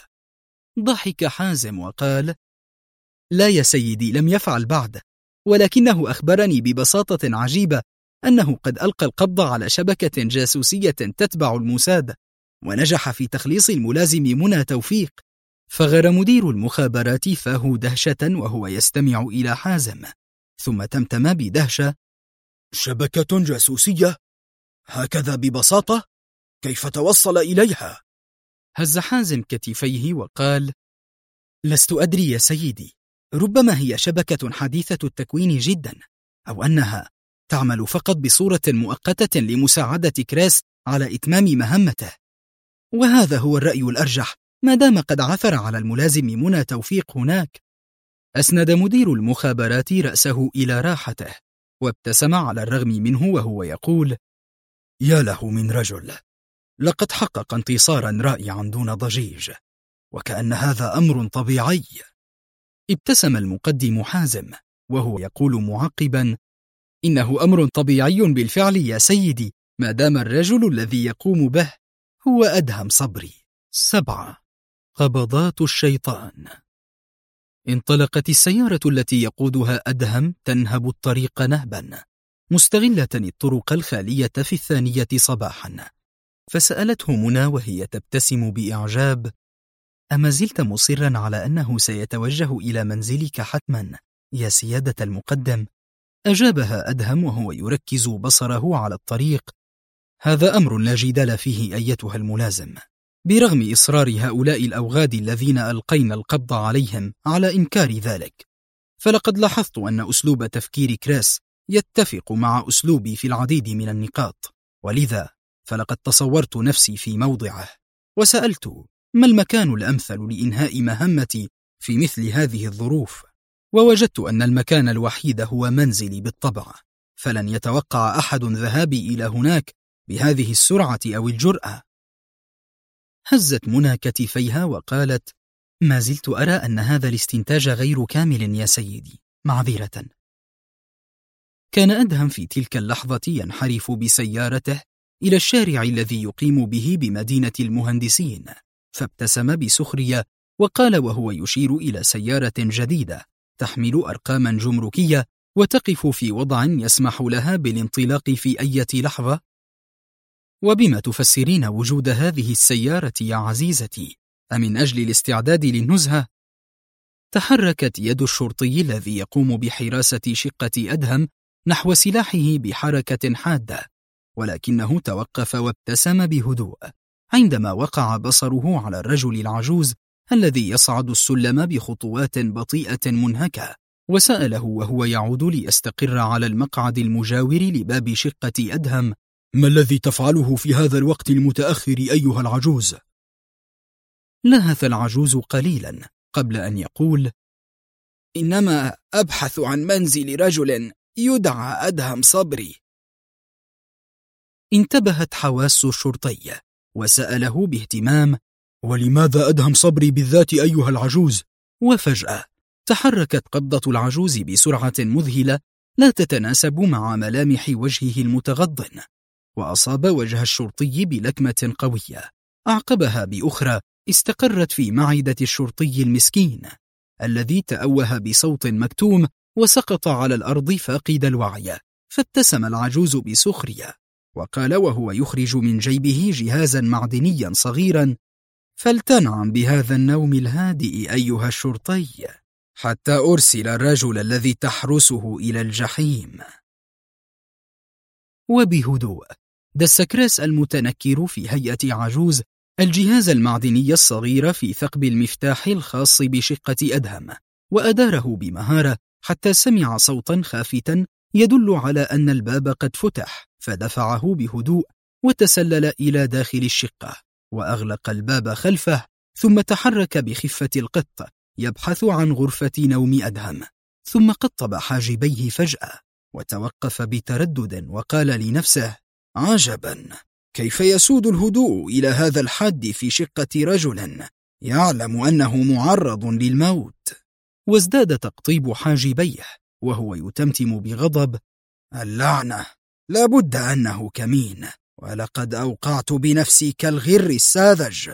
ضحك حازم وقال: لا يا سيدي، لم يفعل بعد، ولكنه أخبرني ببساطة عجيبة أنه قد ألقى القبض على شبكة جاسوسية تتبع الموساد، ونجح في تخليص الملازم منى توفيق. فغر مدير المخابرات فاه دهشة وهو يستمع إلى حازم، ثم تمتم بدهشة: شبكة جاسوسية؟ هكذا ببساطة؟ كيف توصل إليها؟ هز حازم كتفيه وقال: لست أدري يا سيدي، ربما هي شبكة حديثة التكوين جدا، أو أنها تعمل فقط بصورة مؤقتة لمساعدة كريس على إتمام مهمته، وهذا هو الرأي الأرجح ما دام قد عثر على الملازم منى توفيق هناك. أسند مدير المخابرات رأسه إلى راحته وابتسم على الرغم منه وهو يقول: يا له من رجل، لقد حقق انتصارا رائعا دون ضجيج، وكأن هذا أمر طبيعي. ابتسم المقدم حازم وهو يقول معقبا: إنه أمر طبيعي بالفعل يا سيدي، ما دام الرجل الذي يقوم به هو أدهم صبري. 7. قبضات الشيطان. انطلقت السيارة التي يقودها أدهم تنهب الطريق نهبا، مستغلة الطرق الخالية في 2 صباحا، فسألته منى وهي تبتسم بإعجاب: أما زلت مصرا على أنه سيتوجه إلى منزلك حتما يا سيادة المقدم؟ أجابها أدهم وهو يركز بصره على الطريق: هذا أمر لا جدال فيه أيتها الملازم، برغم إصرار هؤلاء الأوغاد الذين ألقينا القبض عليهم على إنكار ذلك، فلقد لاحظت أن أسلوب تفكير كريس يتفق مع أسلوبي في العديد من النقاط، ولذا فلقد تصورت نفسي في موضعه، وسألت ما المكان الأمثل لإنهاء مهمتي في مثل هذه الظروف، ووجدت أن المكان الوحيد هو منزلي بالطبع، فلن يتوقع أحد ذهابي إلى هناك بهذه السرعة أو الجرأة. هزت منى كتفيها وقالت: ما زلت أرى أن هذا الاستنتاج غير كامل يا سيدي، معذرة. كان أدهم في تلك اللحظة ينحرف بسيارته إلى الشارع الذي يقيم به بمدينة المهندسين، فابتسم بسخرية وقال وهو يشير إلى سيارة جديدة تحمل أرقاما جمركية وتقف في وضع يسمح لها بالانطلاق في أي لحظة. وبما تفسرين وجود هذه السيارة يا عزيزتي؟ أمن أجل الاستعداد للنزهة؟ تحركت يد الشرطي الذي يقوم بحراسة شقة أدهم نحو سلاحه بحركة حادة، ولكنه توقف وابتسم بهدوء عندما وقع بصره على الرجل العجوز الذي يصعد السلم بخطوات بطيئة منهكة، وسأله وهو يعود ليستقر على المقعد المجاور لباب شقة أدهم: ما الذي تفعله في هذا الوقت المتأخر أيها العجوز؟ لهث العجوز قليلا قبل أن يقول: إنما أبحث عن منزل رجل يدعى أدهم صبري. انتبهت حواس الشرطي وسأله باهتمام: ولماذا أدهم صبري بالذات أيها العجوز؟ وفجأة تحركت قبضة العجوز بسرعة مذهلة لا تتناسب مع ملامح وجهه المتغضن، وأصاب وجه الشرطي بلكمة قوية، أعقبها بأخرى استقرت في معدة الشرطي المسكين الذي تأوه بصوت مكتوم وسقط على الأرض فاقد الوعي. فابتسم العجوز بسخرية وقال وهو يخرج من جيبه جهازا معدنيا صغيرا: فلتنعم بهذا النوم الهادئ أيها الشرطي حتى أرسل الرجل الذي تحرسه إلى الجحيم. وبهدوء دس كريس المتنكر في هيئة عجوز الجهاز المعدني الصغير في ثقب المفتاح الخاص بشقة أدهم، وأداره بمهارة حتى سمع صوتا خافتا يدل على أن الباب قد فتح، فدفعه بهدوء وتسلل إلى داخل الشقة وأغلق الباب خلفه، ثم تحرك بخفة القط يبحث عن غرفة نوم أدهم، ثم قطب حاجبيه فجأة وتوقف بتردد وقال لنفسه: عجبا، كيف يسود الهدوء إلى هذا الحد في شقة رجل يعلم أنه معرض للموت. وازداد تقطيب حاجبيه وهو يتمتم بغضب: اللعنة، لابد أنه كمين، ولقد أوقعت بنفسي كالغر الساذج.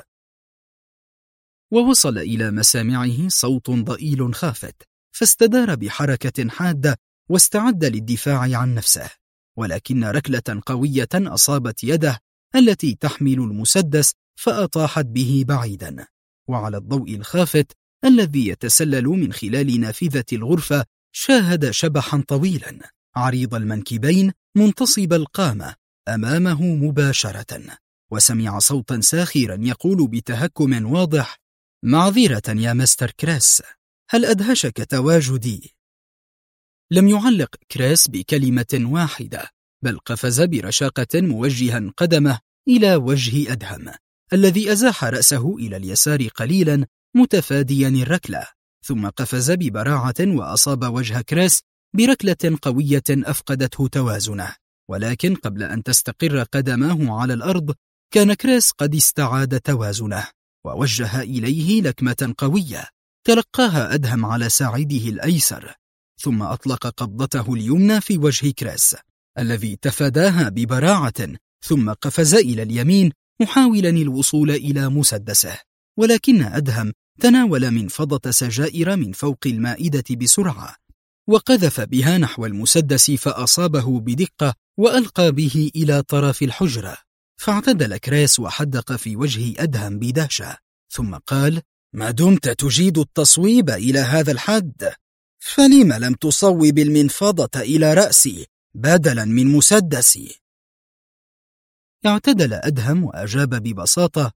ووصل إلى مسامعه صوت ضئيل خافت، فاستدار بحركة حادة واستعد للدفاع عن نفسه، ولكن ركلة قوية أصابت يده التي تحمل المسدس فأطاحت به بعيدا، وعلى الضوء الخافت الذي يتسلل من خلال نافذة الغرفة شاهد شبحا طويلا عريض المنكبين منتصب القامة أمامه مباشرة، وسمع صوتا ساخرا يقول بتهكم واضح: معذرة يا مستر كريس، هل أدهشك تواجدي؟ لم يعلق كريس بكلمة واحدة، بل قفز برشاقة موجها قدمه إلى وجه أدهم الذي أزاح رأسه إلى اليسار قليلا متفاديا الركلة، ثم قفز ببراعة وأصاب وجه كريس بركلة قوية أفقدته توازنه، ولكن قبل أن تستقر قدماه على الأرض كان كريس قد استعاد توازنه ووجه إليه لكمة قوية تلقاها أدهم على ساعده الأيسر، ثم أطلق قبضته اليمنى في وجه كريس الذي تفاداها ببراعة، ثم قفز إلى اليمين محاولا الوصول إلى مسدسه، ولكن أدهم تناول منفضة سجائر من فوق المائدة بسرعة وقذف بها نحو المسدس فأصابه بدقة وألقى به إلى طرف الحجرة، فاعتدل كريس وحدق في وجه أدهم بدهشة، ثم قال: ما دمت تجيد التصويب إلى هذا الحد، فلم لم تصوب المنفضة إلى رأسي بدلا من مسدسي؟ اعتدل أدهم وأجاب ببساطة: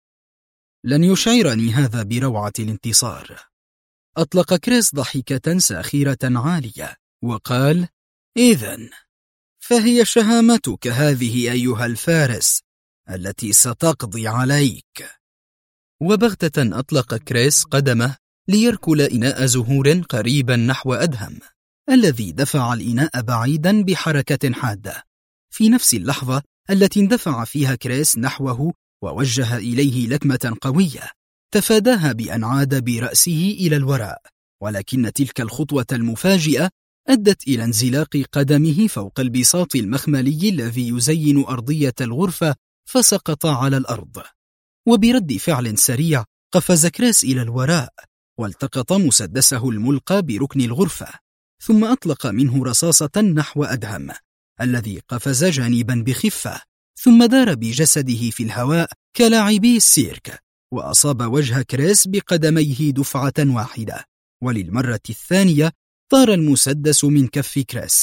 لن يشعرني هذا بروعة الانتصار. أطلق كريس ضحكة ساخرة عالية وقال: إذن فهي شهامتك هذه أيها الفارس التي ستقضي عليك. وبغتة أطلق كريس قدمه ليركل إناء زهور قريبا نحو أدهم الذي دفع الإناء بعيدا بحركة حادة. في نفس اللحظة التي اندفع فيها كريس نحوه ووجه إليه لكمة قوية، تفاداها بأن عاد برأسه إلى الوراء، ولكن تلك الخطوة المفاجئة أدت إلى انزلاق قدمه فوق البساط المخملي الذي يزين أرضية الغرفة، فسقط على الأرض. وبرد فعل سريع قفز كريس إلى الوراء والتقط مسدسه الملقى بركن الغرفة، ثم أطلق منه رصاصة نحو أدهم الذي قفز جانبا بخفة، ثم دار بجسده في الهواء كلاعبي السيرك، وأصاب وجه كريس بقدميه دفعة واحدة، وللمرة الثانية طار المسدس من كف كريس.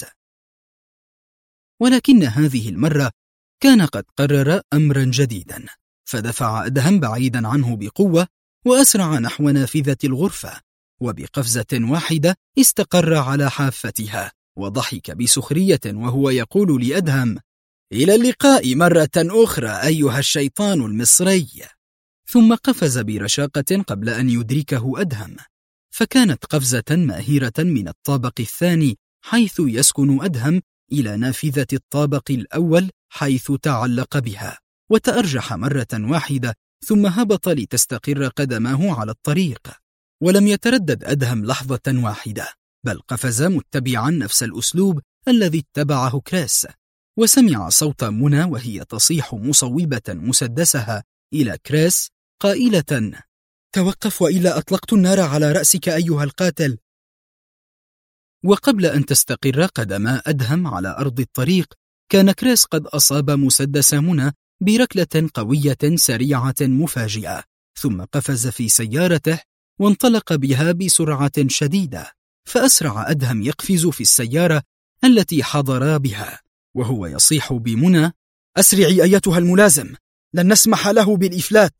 ولكن هذه المرة كان قد قرر أمرا جديدا، فدفع أدهم بعيدا عنه بقوة وأسرع نحو نافذة الغرفة، وبقفزة واحدة استقر على حافتها وضحك بسخرية وهو يقول لأدهم: إلى اللقاء مرة أخرى أيها الشيطان المصري. ثم قفز برشاقة قبل أن يدركه أدهم، فكانت قفزة ماهرة من الطابق الثاني حيث يسكن أدهم إلى نافذة الطابق الأول حيث تعلق بها، وتأرجح مرة واحدة ثم هبط لتستقر قدماه على الطريق. ولم يتردد أدهم لحظة واحدة، بل قفز متبعا نفس الأسلوب الذي اتبعه كريس، وسمع صوت منى وهي تصيح مصوبة مسدسها إلى كريس قائلة: توقف وإلا أطلقت النار على رأسك أيها القاتل. وقبل أن تستقر قدما أدهم على أرض الطريق كان كريس قد أصاب مسدس منى بركلة قوية سريعة مفاجئة، ثم قفز في سيارته وانطلق بها بسرعة شديدة، فأسرع أدهم يقفز في السيارة التي حضر بها وهو يصيح بمنى: أسرعي أيتها الملازم، لن نسمح له بالإفلات.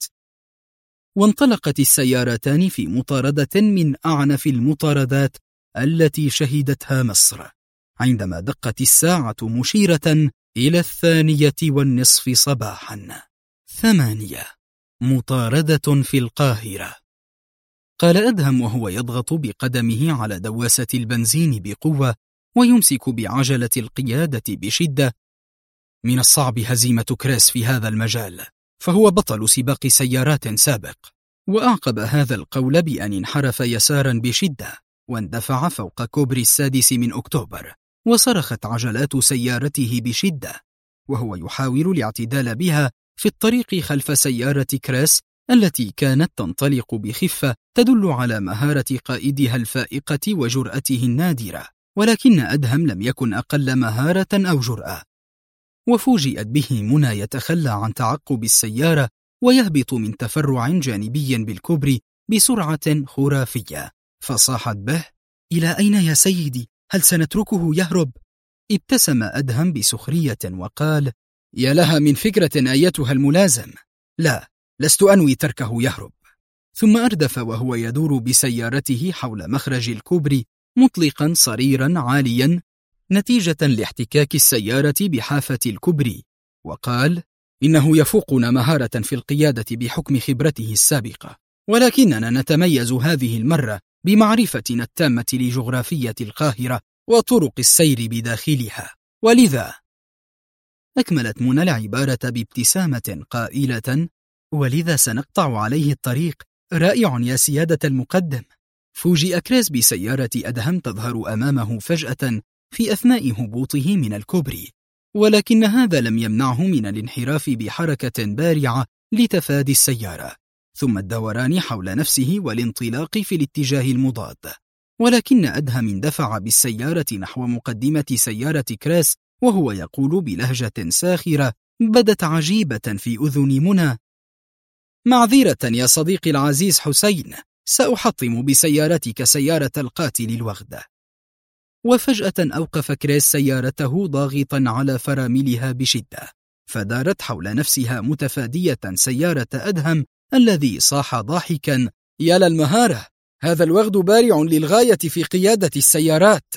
وانطلقت السيارتان في مطاردة من أعنف المطاردات التي شهدتها مصر، عندما دقت الساعة مشيرة إلى 2:20 صباحا. 8. مطاردة في القاهرة. قال أدهم وهو يضغط بقدمه على دواسة البنزين بقوة ويمسك بعجلة القيادة بشدة: من الصعب هزيمة كريس في هذا المجال، فهو بطل سباق سيارات سابق. وأعقب هذا القول بأن انحرف يسارا بشدة واندفع فوق كوبري 6 من أكتوبر، وصرخت عجلات سيارته بشدة وهو يحاول الاعتدال بها في الطريق خلف سيارة كريس التي كانت تنطلق بخفة تدل على مهارة قائدها الفائقة وجرأته النادرة. ولكن أدهم لم يكن أقل مهارة أو جرأة، وفوجئت به منى يتخلى عن تعقب السيارة ويهبط من تفرع جانبي بالكوبري بسرعة خرافية، فصاحت به: إلى أين يا سيدي؟ هل سنتركه يهرب؟ ابتسم أدهم بسخرية وقال: يا لها من فكرة أيتها الملازم، لا، لست أنوي تركه يهرب. ثم أردف وهو يدور بسيارته حول مخرج الكوبري مطلقا صريرا عاليا نتيجة لاحتكاك السيارة بحافة الكوبري، وقال: إنه يفوقنا مهارة في القيادة بحكم خبرته السابقة، ولكننا نتميز هذه المرة بمعرفتنا التامة لجغرافية القاهرة وطرق السير بداخلها. ولذا أكملت منى العبارة بابتسامة قائلة: ولذا سنقطع عليه الطريق. رائع يا سيادة المقدم. فوجئ كريس بسيارة أدهم تظهر أمامه فجأة في أثناء هبوطه من الكوبري، ولكن هذا لم يمنعه من الانحراف بحركة بارعة لتفادي السيارة، ثم الدوران حول نفسه والانطلاق في الاتجاه المضاد. ولكن أدهم اندفع بالسيارة نحو مقدمة سيارة كريس وهو يقول بلهجة ساخرة بدت عجيبة في أذن منى: معذرة يا صديقي العزيز حسين، سأحطم بسيارتك سيارة القاتل الوغد. وفجأة أوقف كريس سيارته ضاغطا على فراملها بشدة، فدارت حول نفسها متفادية سيارة أدهم الذي صاح ضاحكا: يا للمهارة، هذا الوغد بارع للغاية في قيادة السيارات.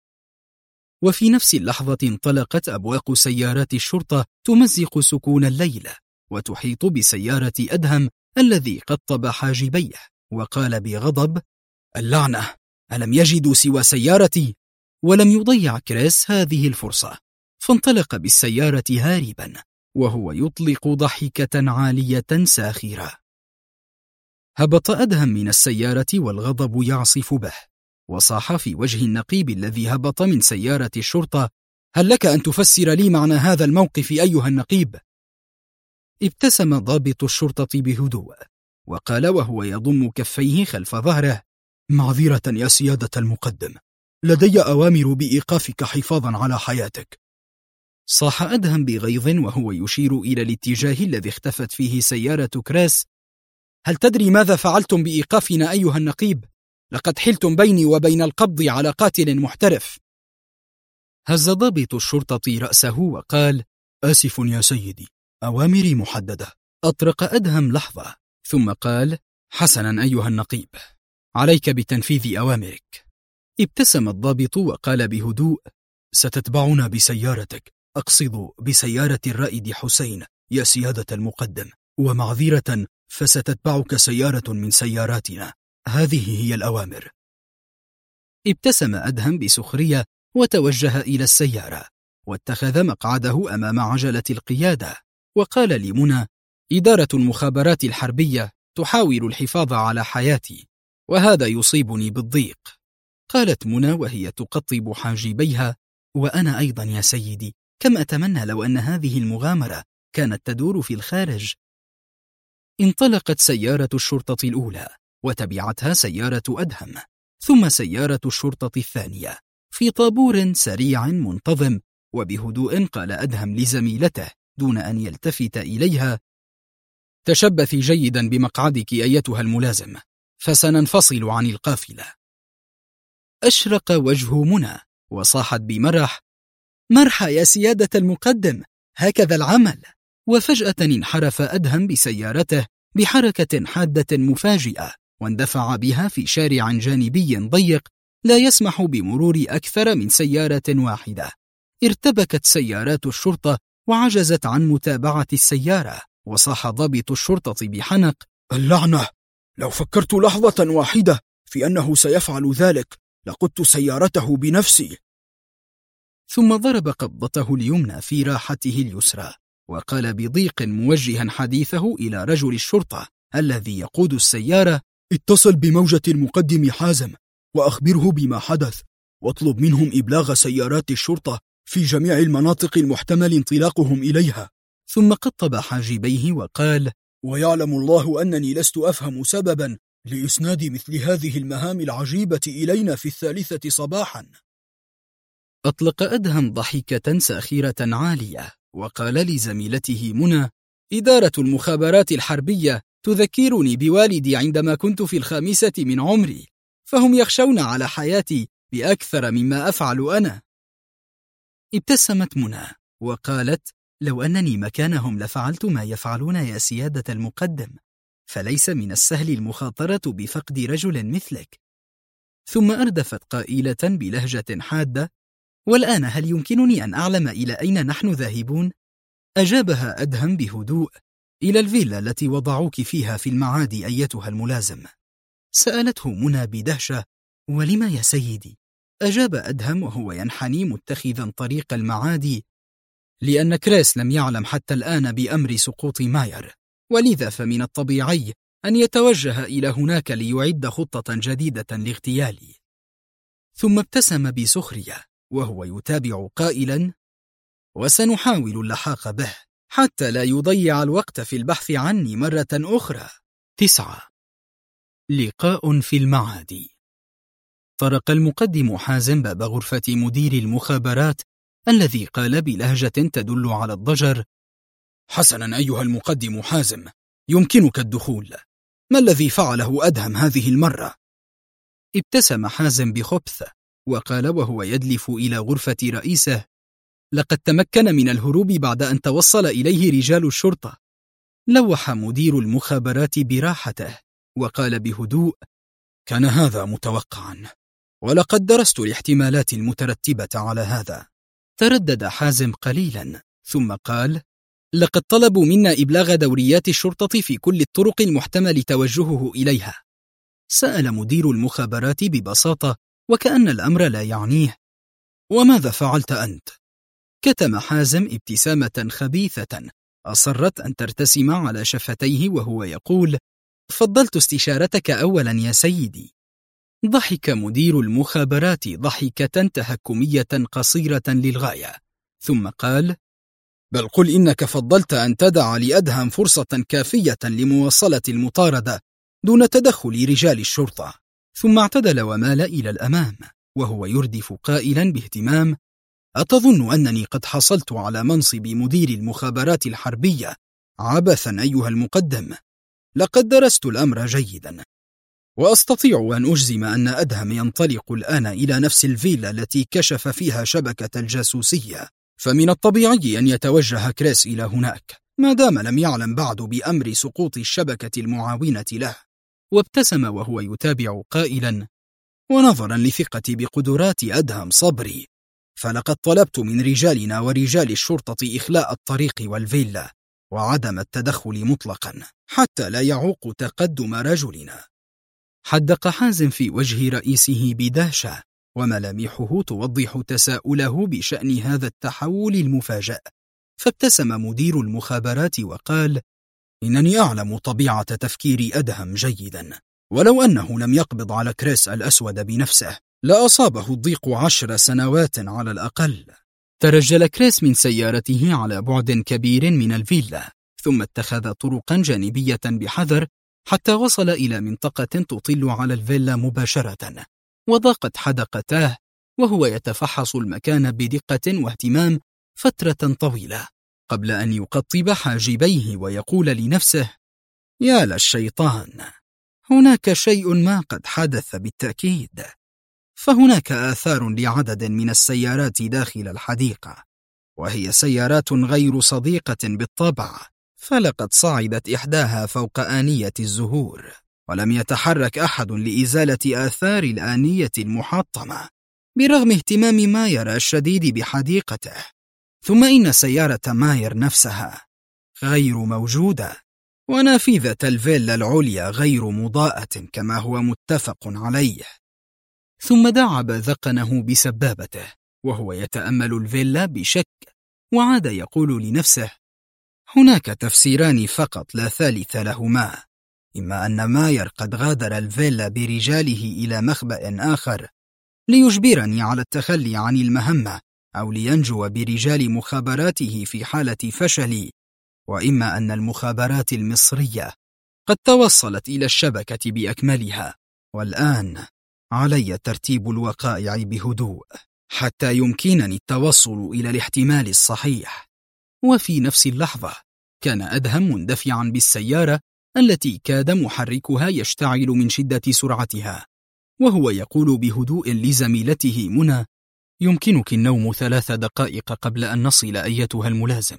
وفي نفس اللحظة انطلقت أبواق سيارات الشرطة تمزق سكون الليل وتحيط بسيارة أدهم الذي قطب حاجبيه وقال بغضب: اللعنة، ألم يجدوا سوى سيارتي؟ ولم يضيع كريس هذه الفرصة، فانطلق بالسيارة هاربا وهو يطلق ضحكة عالية ساخرة. هبط أدهم من السيارة والغضب يعصف به، وصاح في وجه النقيب الذي هبط من سيارة الشرطة: هل لك أن تفسر لي معنى هذا الموقف أيها النقيب؟ ابتسم ضابط الشرطة بهدوء وقال وهو يضم كفيه خلف ظهره: معذرة يا سيادة المقدم، لدي أوامر بإيقافك حفاظا على حياتك. صاح أدهم بغيظ وهو يشير إلى الاتجاه الذي اختفت فيه سيارة كريس: هل تدري ماذا فعلتم بإيقافنا أيها النقيب؟ لقد حلتم بيني وبين القبض على قاتل محترف. هز ضابط الشرطة رأسه وقال: آسف يا سيدي، أوامري محددة. أطرق أدهم لحظة ثم قال: حسنا أيها النقيب، عليك بتنفيذ أوامرك. ابتسم الضابط وقال بهدوء: ستتبعنا بسيارتك، أقصد بسيارة الرائد حسين يا سيادة المقدم، ومعذرة فستتبعك سيارة من سياراتنا، هذه هي الأوامر. ابتسم أدهم بسخرية وتوجه إلى السيارة واتخذ مقعده أمام عجلة القيادة، وقال لمنى: إدارة المخابرات الحربية تحاول الحفاظ على حياتي، وهذا يصيبني بالضيق. قالت منى وهي تقطب حاجبيها: وأنا أيضا يا سيدي، كم أتمنى لو أن هذه المغامرة كانت تدور في الخارج. انطلقت سيارة الشرطة الأولى وتبعتها سيارة أدهم، ثم سيارة الشرطة الثانية في طابور سريع منتظم. وبهدوء قال أدهم لزميلته دون أن يلتفت إليها: تشبثي جيدا بمقعدك أيتها الملازم، فسننفصل عن القافلة. أشرق وجه منى وصاحت بمرح: مرحى يا سيادة المقدم، هكذا العمل. وفجأة انحرف أدهم بسيارته بحركة حادة مفاجئة واندفع بها في شارع جانبي ضيق لا يسمح بمرور أكثر من سيارة واحدة. ارتبكت سيارات الشرطة وعجزت عن متابعة السيارة، وصاح ضابط الشرطة بحنق: اللعنة، لو فكرت لحظة واحدة في أنه سيفعل ذلك لقدت سيارته بنفسي. ثم ضرب قبضته اليمنى في راحته اليسرى وقال بضيق موجها حديثه إلى رجل الشرطة الذي يقود السيارة: اتصل بموجة المقدم حازم وأخبره بما حدث، واطلب منهم إبلاغ سيارات الشرطة في جميع المناطق المحتمل انطلاقهم إليها. ثم قطب حاجبيه وقال: ويعلم الله أنني لست أفهم سببا لإسناد مثل هذه المهام العجيبة إلينا في 3 صباحا. أطلق أدهم ضحكة ساخرة عالية وقال لزميلته منى: إدارة المخابرات الحربية تذكرني بوالدي عندما كنت في 5 من عمري، فهم يخشون على حياتي بأكثر مما أفعل أنا. ابتسمت منى وقالت: لو أنني مكانهم لفعلت ما يفعلون يا سيادة المقدم، فليس من السهل المخاطرة بفقد رجل مثلك. ثم أردفت قائلة بلهجة حادة: والآن هل يمكنني أن أعلم إلى أين نحن ذاهبون؟ أجابها أدهم بهدوء: إلى الفيلا التي وضعوك فيها في المعادي أيتها الملازم. سألته منى بدهشة: ولما يا سيدي؟ أجاب أدهم وهو ينحني متخذا طريق المعادي: لأن كريس لم يعلم حتى الآن بأمر سقوط ماير، ولذا فمن الطبيعي أن يتوجه إلى هناك ليعد خطة جديدة لاغتيالي. ثم ابتسم بسخرية وهو يتابع قائلا: وسنحاول اللحاق به حتى لا يضيع الوقت في البحث عني مرة أخرى. 9. لقاء في المعادي. طرق المقدم حازم باب غرفة مدير المخابرات الذي قال بلهجة تدل على الضجر: حسنا أيها المقدم حازم، يمكنك الدخول. ما الذي فعله أدهم هذه المرة؟ ابتسم حازم بخبث وقال وهو يدلف إلى غرفة رئيسه: لقد تمكن من الهروب بعد أن توصل إليه رجال الشرطة. لوح مدير المخابرات براحته وقال بهدوء: كان هذا متوقعا، ولقد درست الاحتمالات المترتبة على هذا. تردد حازم قليلا ثم قال: لقد طلبوا منا إبلاغ دوريات الشرطة في كل الطرق المحتمل توجهه إليها. سأل مدير المخابرات ببساطة وكأن الأمر لا يعنيه: وماذا فعلت أنت؟ كتم حازم ابتسامة خبيثة أصرت أن ترتسم على شفتيه وهو يقول: فضلت استشارتك أولا يا سيدي. ضحك مدير المخابرات ضحكة تهكمية قصيرة للغاية، ثم قال: بل قل إنك فضلت أن تدع لأدهم فرصة كافية لمواصلة المطاردة دون تدخل رجال الشرطة. ثم اعتدل ومال إلى الأمام وهو يردف قائلا باهتمام: أتظن أنني قد حصلت على منصب مدير المخابرات الحربية عبثا أيها المقدم؟ لقد درست الأمر جيدا، وأستطيع أن أجزم أن أدهم ينطلق الآن إلى نفس الفيلا التي كشف فيها شبكة الجاسوسية، فمن الطبيعي أن يتوجه كريس إلى هناك ما دام لم يعلم بعد بأمر سقوط الشبكة المعاونة له. وابتسم وهو يتابع قائلا: ونظرا لثقتي بقدرات أدهم صبري، فلقد طلبت من رجالنا ورجال الشرطة إخلاء الطريق والفيلا وعدم التدخل مطلقا حتى لا يعوق تقدم رجلنا. حدق حازم في وجه رئيسه بدهشة، وملامحه توضح تساؤله بشأن هذا التحول المفاجئ. فابتسم مدير المخابرات وقال: إنني أعلم طبيعة تفكير أدهم جيدا، ولو أنه لم يقبض على كريس الأسود بنفسه لأصابه الضيق 10 سنوات على الأقل. ترجل كريس من سيارته على بعد كبير من الفيلا، ثم اتخذ طرقا جانبية بحذر حتى وصل إلى منطقة تطل على الفيلا مباشرة، وضاقت حدقتاه وهو يتفحص المكان بدقة واهتمام فترة طويلة قبل أن يقطب حاجبيه ويقول لنفسه: يا للشيطان، هناك شيء ما قد حدث بالتأكيد. فهناك آثار لعدد من السيارات داخل الحديقة، وهي سيارات غير صديقة بالطبع، فلقد صعدت إحداها فوق آنية الزهور، ولم يتحرك أحد لإزالة آثار الآنية المحطمة برغم اهتمام ماير الشديد بحديقته. ثم إن سيارة ماير نفسها غير موجودة، ونافذة الفيلا العليا غير مضاءة كما هو متفق عليه. ثم دعب ذقنه بسبابته وهو يتأمل الفيلا بشك، وعاد يقول لنفسه: هناك تفسيران فقط لا ثالث لهما، إما أن ماير قد غادر الفيلا برجاله إلى مخبأ آخر ليجبرني على التخلي عن المهمة، أو لينجو برجال مخابراته في حالة فشلي، وإما أن المخابرات المصرية قد توصلت إلى الشبكة بأكملها، والآن علي ترتيب الوقائع بهدوء حتى يمكنني التوصل إلى الاحتمال الصحيح. وفي نفس اللحظة كان أدهم مندفعا بالسيارة التي كاد محركها يشتعل من شدة سرعتها، وهو يقول بهدوء لزميلته منى: يمكنك النوم 3 دقائق قبل أن نصل أيتها الملازم.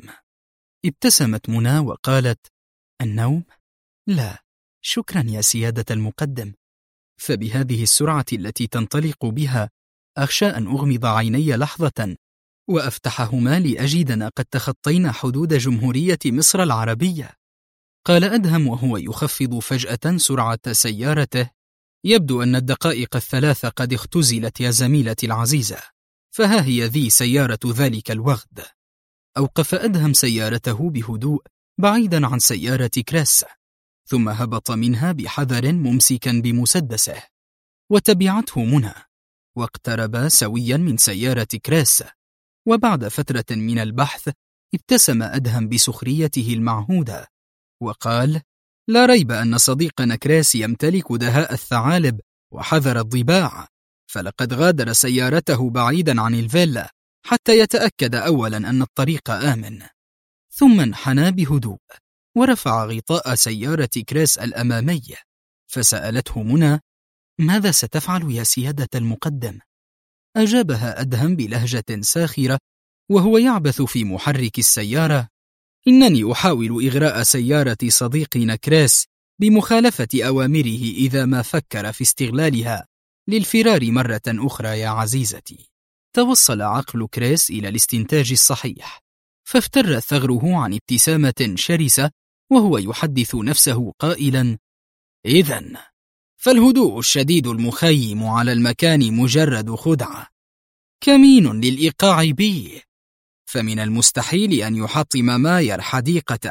ابتسمت منى وقالت: النوم؟ لا شكرا يا سيادة المقدم، فبهذه السرعة التي تنطلق بها أخشى أن أغمض عيني لحظة وأفتحهما لأجدنا قد تخطينا حدود جمهورية مصر العربية. قال أدهم وهو يخفض فجأة سرعة سيارته: يبدو أن الدقائق 3 قد اختزلت يا زميلتي العزيزة، فها هي ذي سيارة ذلك الوغد. أوقف أدهم سيارته بهدوء بعيدا عن سيارة كريس، ثم هبط منها بحذر ممسكا بمسدسه، وتبعته منى، واقتربا سويا من سيارة كريس. وبعد فترة من البحث ابتسم أدهم بسخريته المعهودة وقال: لا ريب أن صديقنا كريس يمتلك دهاء الثعالب وحذر الضباع، فلقد غادر سيارته بعيدا عن الفيلا حتى يتأكد أولا أن الطريق آمن. ثم انحنى بهدوء ورفع غطاء سيارة كريس الأمامي، فسألته منى: ماذا ستفعل يا سيادة المقدم؟ أجابها أدهم بلهجة ساخرة وهو يعبث في محرك السيارة: إنني أحاول إغراء سيارة صديقنا كريس بمخالفة أوامره إذا ما فكر في استغلالها للفرار مرة أخرى يا عزيزتي. توصل عقل كريس إلى الاستنتاج الصحيح، فافتر ثغره عن ابتسامة شرسة وهو يحدث نفسه قائلا: إذن فالهدوء الشديد المخيم على المكان مجرد خدعة، كمين للإيقاع بي، فمن المستحيل أن يحطم ماير حديقته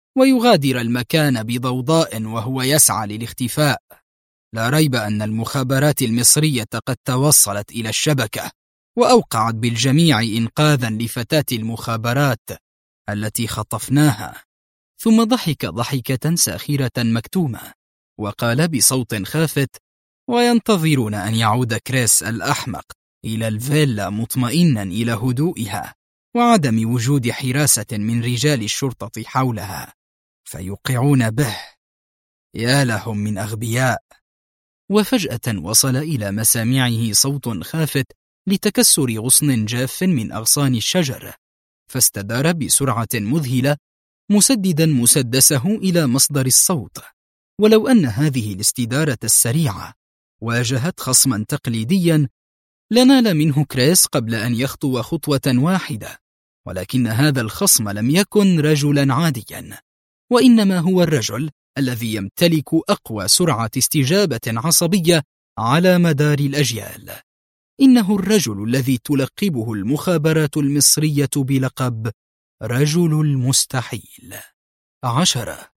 ويغادر المكان بضوضاء وهو يسعى للاختفاء. لا ريب أن المخابرات المصرية قد توصلت إلى الشبكة وأوقعت بالجميع إنقاذا لفتاة المخابرات التي خطفناها. ثم ضحك ضحكة ساخرة مكتومة وقال بصوت خافت: وينتظرون أن يعود كريس الأحمق إلى الفيلا مطمئنا إلى هدوئها وعدم وجود حراسة من رجال الشرطة حولها، فيوقعون به. يا لهم من أغبياء. وفجأة وصل إلى مسامعه صوت خافت لتكسر غصن جاف من أغصان الشجر، فاستدار بسرعة مذهلة مسددا مسدسه إلى مصدر الصوت. ولو أن هذه الاستدارة السريعة واجهت خصما تقليديا لنال منه كريس قبل أن يخطو خطوة واحدة، ولكن هذا الخصم لم يكن رجلا عاديا، وإنما هو الرجل الذي يمتلك أقوى سرعة استجابة عصبية على مدار الأجيال. إنه الرجل الذي تلقبه المخابرات المصرية بلقب رجل المستحيل. 10.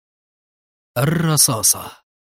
الرصاصة.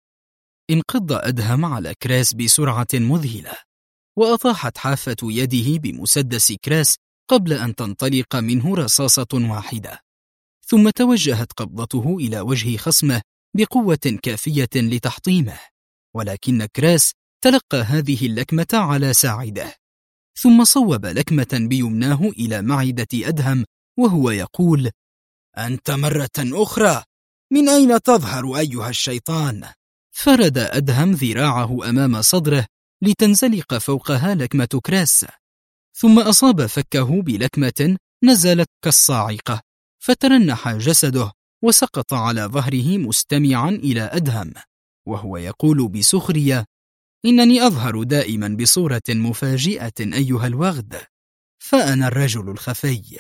انقض أدهم على كريس بسرعة مذهلة، وأطاحت حافة يده بمسدس كريس قبل أن تنطلق منه رصاصة واحدة. ثم توجهت قبضته إلى وجه خصمه بقوة كافية لتحطيمه، ولكن كريس تلقى هذه اللكمة على ساعده، ثم صوب لكمة بيمناه إلى معدة أدهم وهو يقول: أنت مرة أخرى، من أين تظهر أيها الشيطان؟ فرد أدهم ذراعه أمام صدره لتنزلق فوقها لكمة كريس، ثم أصاب فكه بلكمة نزلت كالصاعقة، فترنح جسده وسقط على ظهره مستمعا إلى أدهم وهو يقول بسخرية: إنني أظهر دائما بصورة مفاجئة أيها الوغد، فأنا الرجل الخفي.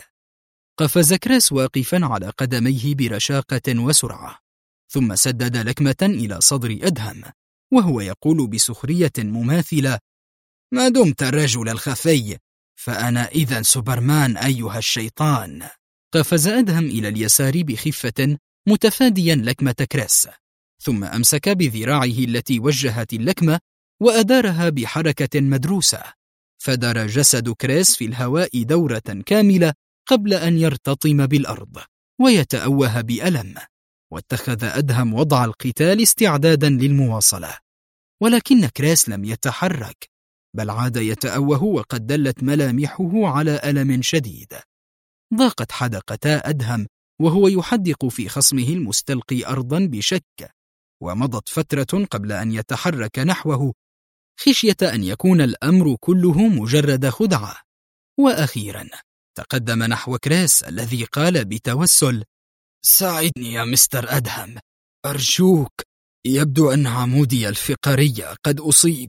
قفز كريس واقفا على قدميه برشاقة وسرعة، ثم سدد لكمة إلى صدر أدهم وهو يقول بسخرية مماثلة: ما دمت الرجل الخفي فأنا إذن سوبرمان أيها الشيطان. قفز أدهم إلى اليسار بخفة متفاديا لكمة كريس، ثم أمسك بذراعه التي وجهت اللكمة وأدارها بحركة مدروسة، فدار جسد كريس في الهواء دورة كاملة قبل أن يرتطم بالأرض ويتأوه بألم. واتخذ أدهم وضع القتال استعدادا للمواصلة، ولكن كريس لم يتحرك، بل عاد يتأوه وقد دلت ملامحه على ألم شديد. ضاقت حدقتا أدهم وهو يحدق في خصمه المستلقي أرضا بشك، ومضت فترة قبل أن يتحرك نحوه خشية أن يكون الأمر كله مجرد خدعة. وأخيرا تقدم نحو كريس الذي قال بتوسل: ساعدني يا مستر أدهم، أرجوك، يبدو أن عمودي الفقري قد أصيب.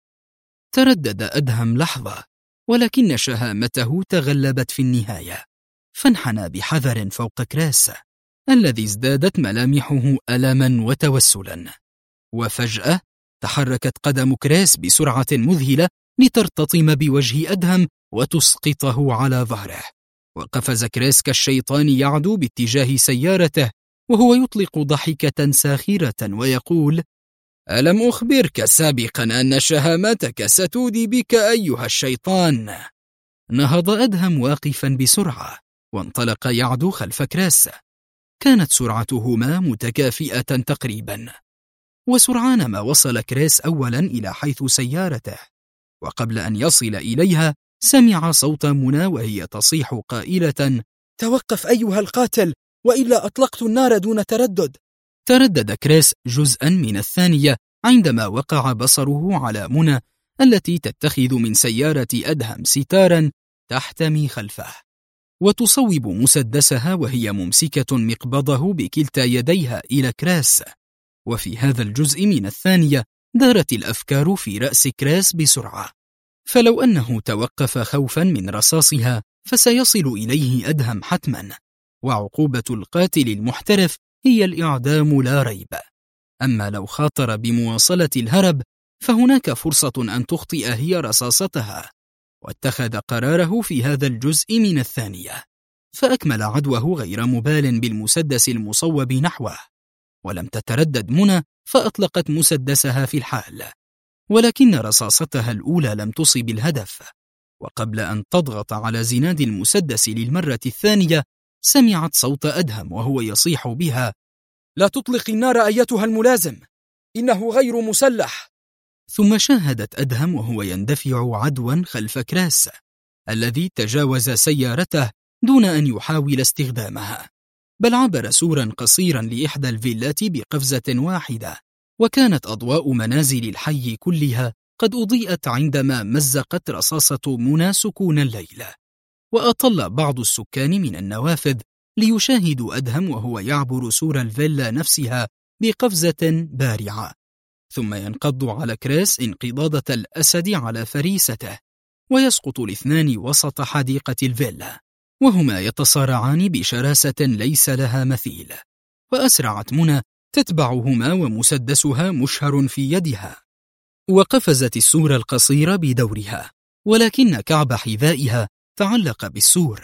تردد أدهم لحظة، ولكن شهامته تغلبت في النهاية، فانحنى بحذر فوق كريس الذي ازدادت ملامحه ألما وتوسلا. وفجأة تحركت قدم كريس بسرعة مذهلة لترتطم بوجه أدهم وتسقطه على ظهره، وقفز كريس كالشيطان يعدو باتجاه سيارته وهو يطلق ضحكة ساخرة ويقول: ألم أخبرك سابقا أن شهامتك ستودي بك أيها الشيطان؟ نهض أدهم واقفا بسرعة وانطلق يعدو خلف كريس. كانت سرعتهما متكافئة تقريبا، وسرعان ما وصل كريس أولا إلى حيث سيارته، وقبل أن يصل إليها سمع صوت منى وهي تصيح قائلة: توقف أيها القاتل، وإلا أطلقت النار دون تردد. تردد كريس جزءا من الثانية عندما وقع بصره على منى التي تتخذ من سيارة أدهم ستارا تحتمي خلفه، وتصوب مسدسها وهي ممسكة مقبضه بكلتا يديها إلى كريس. وفي هذا الجزء من الثانية دارت الأفكار في رأس كريس بسرعة، فلو أنه توقف خوفا من رصاصها فسيصل إليه أدهم حتما، وعقوبة القاتل المحترف هي الإعدام لا ريب. أما لو خاطر بمواصلة الهرب فهناك فرصة أن تخطئ هي رصاصتها، واتخذ قراره في هذا الجزء من الثانية. فأكمل عدوه غير مبال بالمسدس المصوب نحوه. ولم تتردد منى فأطلقت مسدسها في الحال، ولكن رصاصتها الأولى لم تصب الهدف، وقبل أن تضغط على زناد المسدس للمرة الثانية سمعت صوت أدهم وهو يصيح بها: لا تطلق النار أيتها الملازم، إنه غير مسلح. ثم شاهدت أدهم وهو يندفع عدوا خلف كراس الذي تجاوز سيارته دون أن يحاول استخدامها، بل عبر سورا قصيرا لإحدى الفيلات بقفزة واحدة. وكانت أضواء منازل الحي كلها قد أضيئت عندما مزقت رصاصة منى سكون الليل، وأطل بعض السكان من النوافذ ليشاهدوا أدهم وهو يعبر سور الفيلا نفسها بقفزة بارعة، ثم ينقض على كريس انقضاضة الأسد على فريسته، ويسقط الاثنان وسط حديقة الفيلا وهما يتصارعان بشراسة ليس لها مثيل. وأسرعت منى تتبعهما ومسدسها مشهر في يدها، وقفزت السور القصير بدورها، ولكن كعب حذائها تعلق بالسور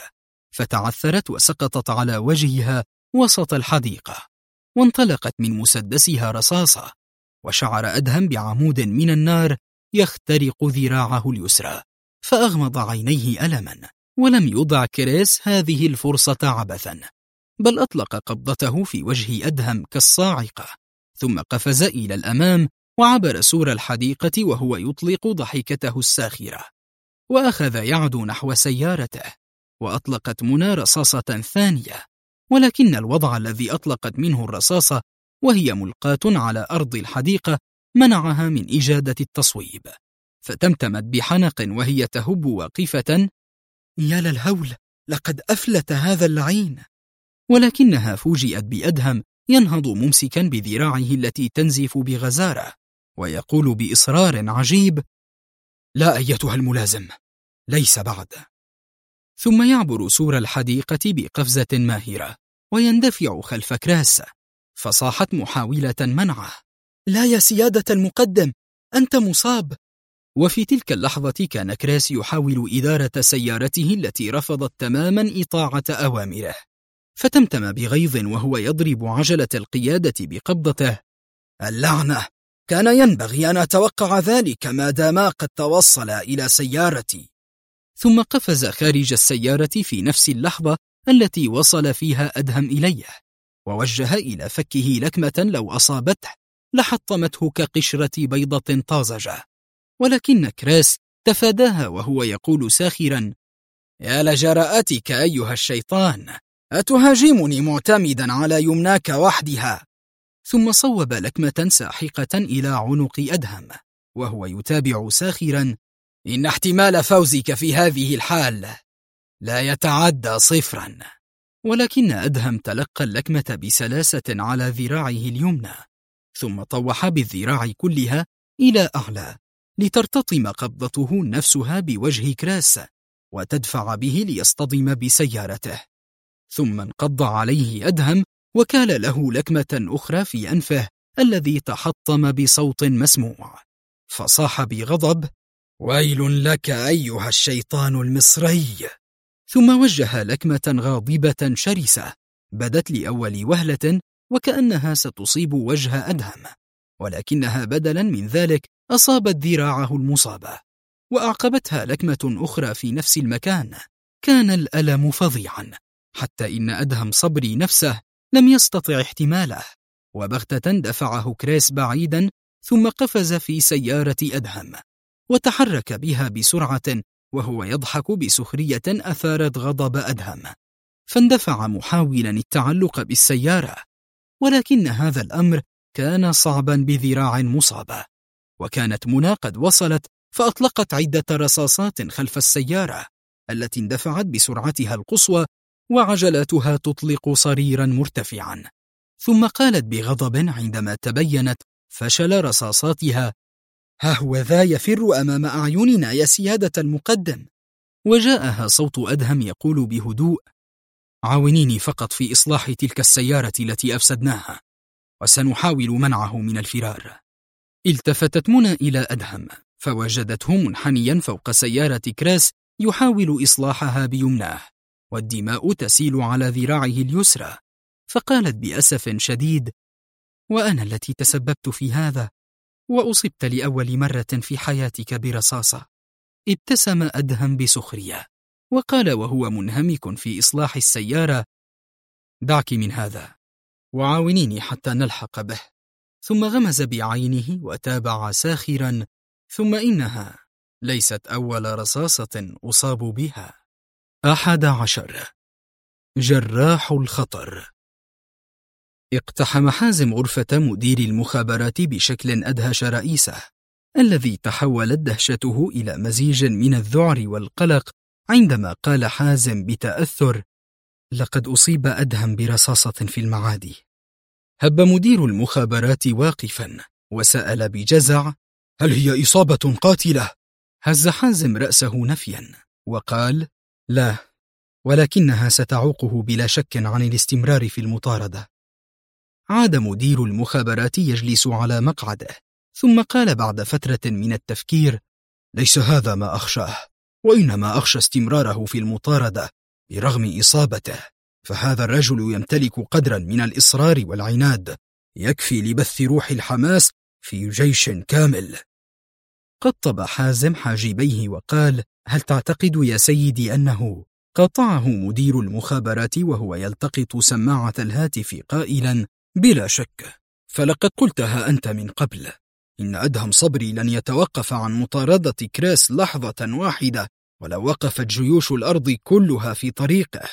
فتعثرت وسقطت على وجهها وسط الحديقة، وانطلقت من مسدسها رصاصة، وشعر أدهم بعمود من النار يخترق ذراعه اليسرى، فأغمض عينيه ألما. ولم يضع كريس هذه الفرصة عبثا، بل أطلق قبضته في وجه أدهم كالصاعقة، ثم قفز إلى الأمام وعبر سور الحديقة وهو يطلق ضحكته الساخرة، وأخذ يعدو نحو سيارته. وأطلقت منى رصاصة ثانية، ولكن الوضع الذي أطلقت منه الرصاصة وهي ملقاة على أرض الحديقة منعها من إجادة التصويب، فتمتمت بحنق وهي تهب واقفة: يا للهول، لقد أفلت هذا اللعين. ولكنها فوجئت بأدهم ينهض ممسكا بذراعه التي تنزف بغزارة، ويقول بإصرار عجيب: لا أيتها الملازم، ليس بعد. ثم يعبر سور الحديقة بقفزة ماهرة ويندفع خلف كراس، فصاحت محاولة منعه: لا يا سيادة المقدم، أنت مصاب. وفي تلك اللحظة كان كراس يحاول إدارة سيارته التي رفضت تماما إطاعة أوامره، فتمتم بغيظ وهو يضرب عجلة القيادة بقبضته: اللعنة، كان ينبغي أن أتوقع ذلك ما داما قد توصل إلى سيارتي. ثم قفز خارج السيارة في نفس اللحظة التي وصل فيها أدهم إليه، ووجه إلى فكه لكمة لو أصابته لحطمته كقشرة بيضة طازجة، ولكن كراس تفاداها وهو يقول ساخرا: يا لجرأتك أيها الشيطان، أتهاجمني معتمدا على يمناك وحدها؟ ثم صوب لكمة ساحقة إلى عنق أدهم وهو يتابع ساخرا: إن احتمال فوزك في هذه الحال لا يتعدى 0. ولكن أدهم تلقى اللكمة بسلاسة على ذراعه اليمنى، ثم طوح بالذراع كلها إلى أعلى لترتطم قبضته نفسها بوجه كراس وتدفع به ليصطدم بسيارته. ثم انقض عليه أدهم وكال له لكمة أخرى في أنفه الذي تحطم بصوت مسموع، فصاح بغضب: ويل لك أيها الشيطان المصري. ثم وجه لكمة غاضبة شرسة بدت لأول وهلة وكأنها ستصيب وجه أدهم، ولكنها بدلا من ذلك أصابت ذراعه المصابة، وأعقبتها لكمة أخرى في نفس المكان. كان الألم فظيعا حتى إن أدهم صبري نفسه لم يستطع احتماله، وبغتة دفعه كريس بعيدا، ثم قفز في سيارة أدهم وتحرك بها بسرعة وهو يضحك بسخرية أثارت غضب أدهم، فاندفع محاولا التعلق بالسيارة، ولكن هذا الأمر كان صعبا بذراع مصابة. وكانت منى قد وصلت فأطلقت عدة رصاصات خلف السيارة التي اندفعت بسرعتها القصوى وعجلاتها تطلق صريرا مرتفعا، ثم قالت بغضب عندما تبينت فشل رصاصاتها: ها هو ذا يفر أمام أعيننا يا سيادة المقدم. وجاءها صوت أدهم يقول بهدوء: عاونيني فقط في إصلاح تلك السيارة التي أفسدناها، وسنحاول منعه من الفرار. التفتت منى إلى أدهم فوجدته منحنيا فوق سيارة كراس يحاول إصلاحها بيمناه، والدماء تسيل على ذراعه اليسرى، فقالت بأسف شديد: وأنا التي تسببت في هذا، وأصبت لأول مرة في حياتك برصاصة. ابتسم أدهم بسخرية وقال وهو منهمك في إصلاح السيارة: دعك من هذا وعاونيني حتى نلحق به. ثم غمز بعينه وتابع ساخرا: ثم إنها ليست أول رصاصة أصاب بها. 11. جراح الخطر. اقتحم حازم غرفة مدير المخابرات بشكل أدهش رئيسه، الذي تحولت دهشته إلى مزيج من الذعر والقلق عندما قال حازم بتأثر: لقد أصيب أدهم برصاصة في المعادي. هب مدير المخابرات واقفا وسأل بجزع: هل هي إصابة قاتلة؟ هز حازم رأسه نفيا وقال: لا، ولكنها ستعوقه بلا شك عن الاستمرار في المطاردة. عاد مدير المخابرات يجلس على مقعده، ثم قال بعد فترة من التفكير: ليس هذا ما أخشاه، وإنما أخشى استمراره في المطاردة برغم إصابته، فهذا الرجل يمتلك قدرا من الإصرار والعناد يكفي لبث روح الحماس في جيش كامل. قطب حازم حاجبيه وقال: هل تعتقد يا سيدي أنه؟ قاطعه مدير المخابرات وهو يلتقط سماعة الهاتف قائلا: بلا شك، فلقد قلتها أنت من قبل، إن أدهم صبري لن يتوقف عن مطاردة كريس لحظة واحدة ولو وقفت جيوش الأرض كلها في طريقه.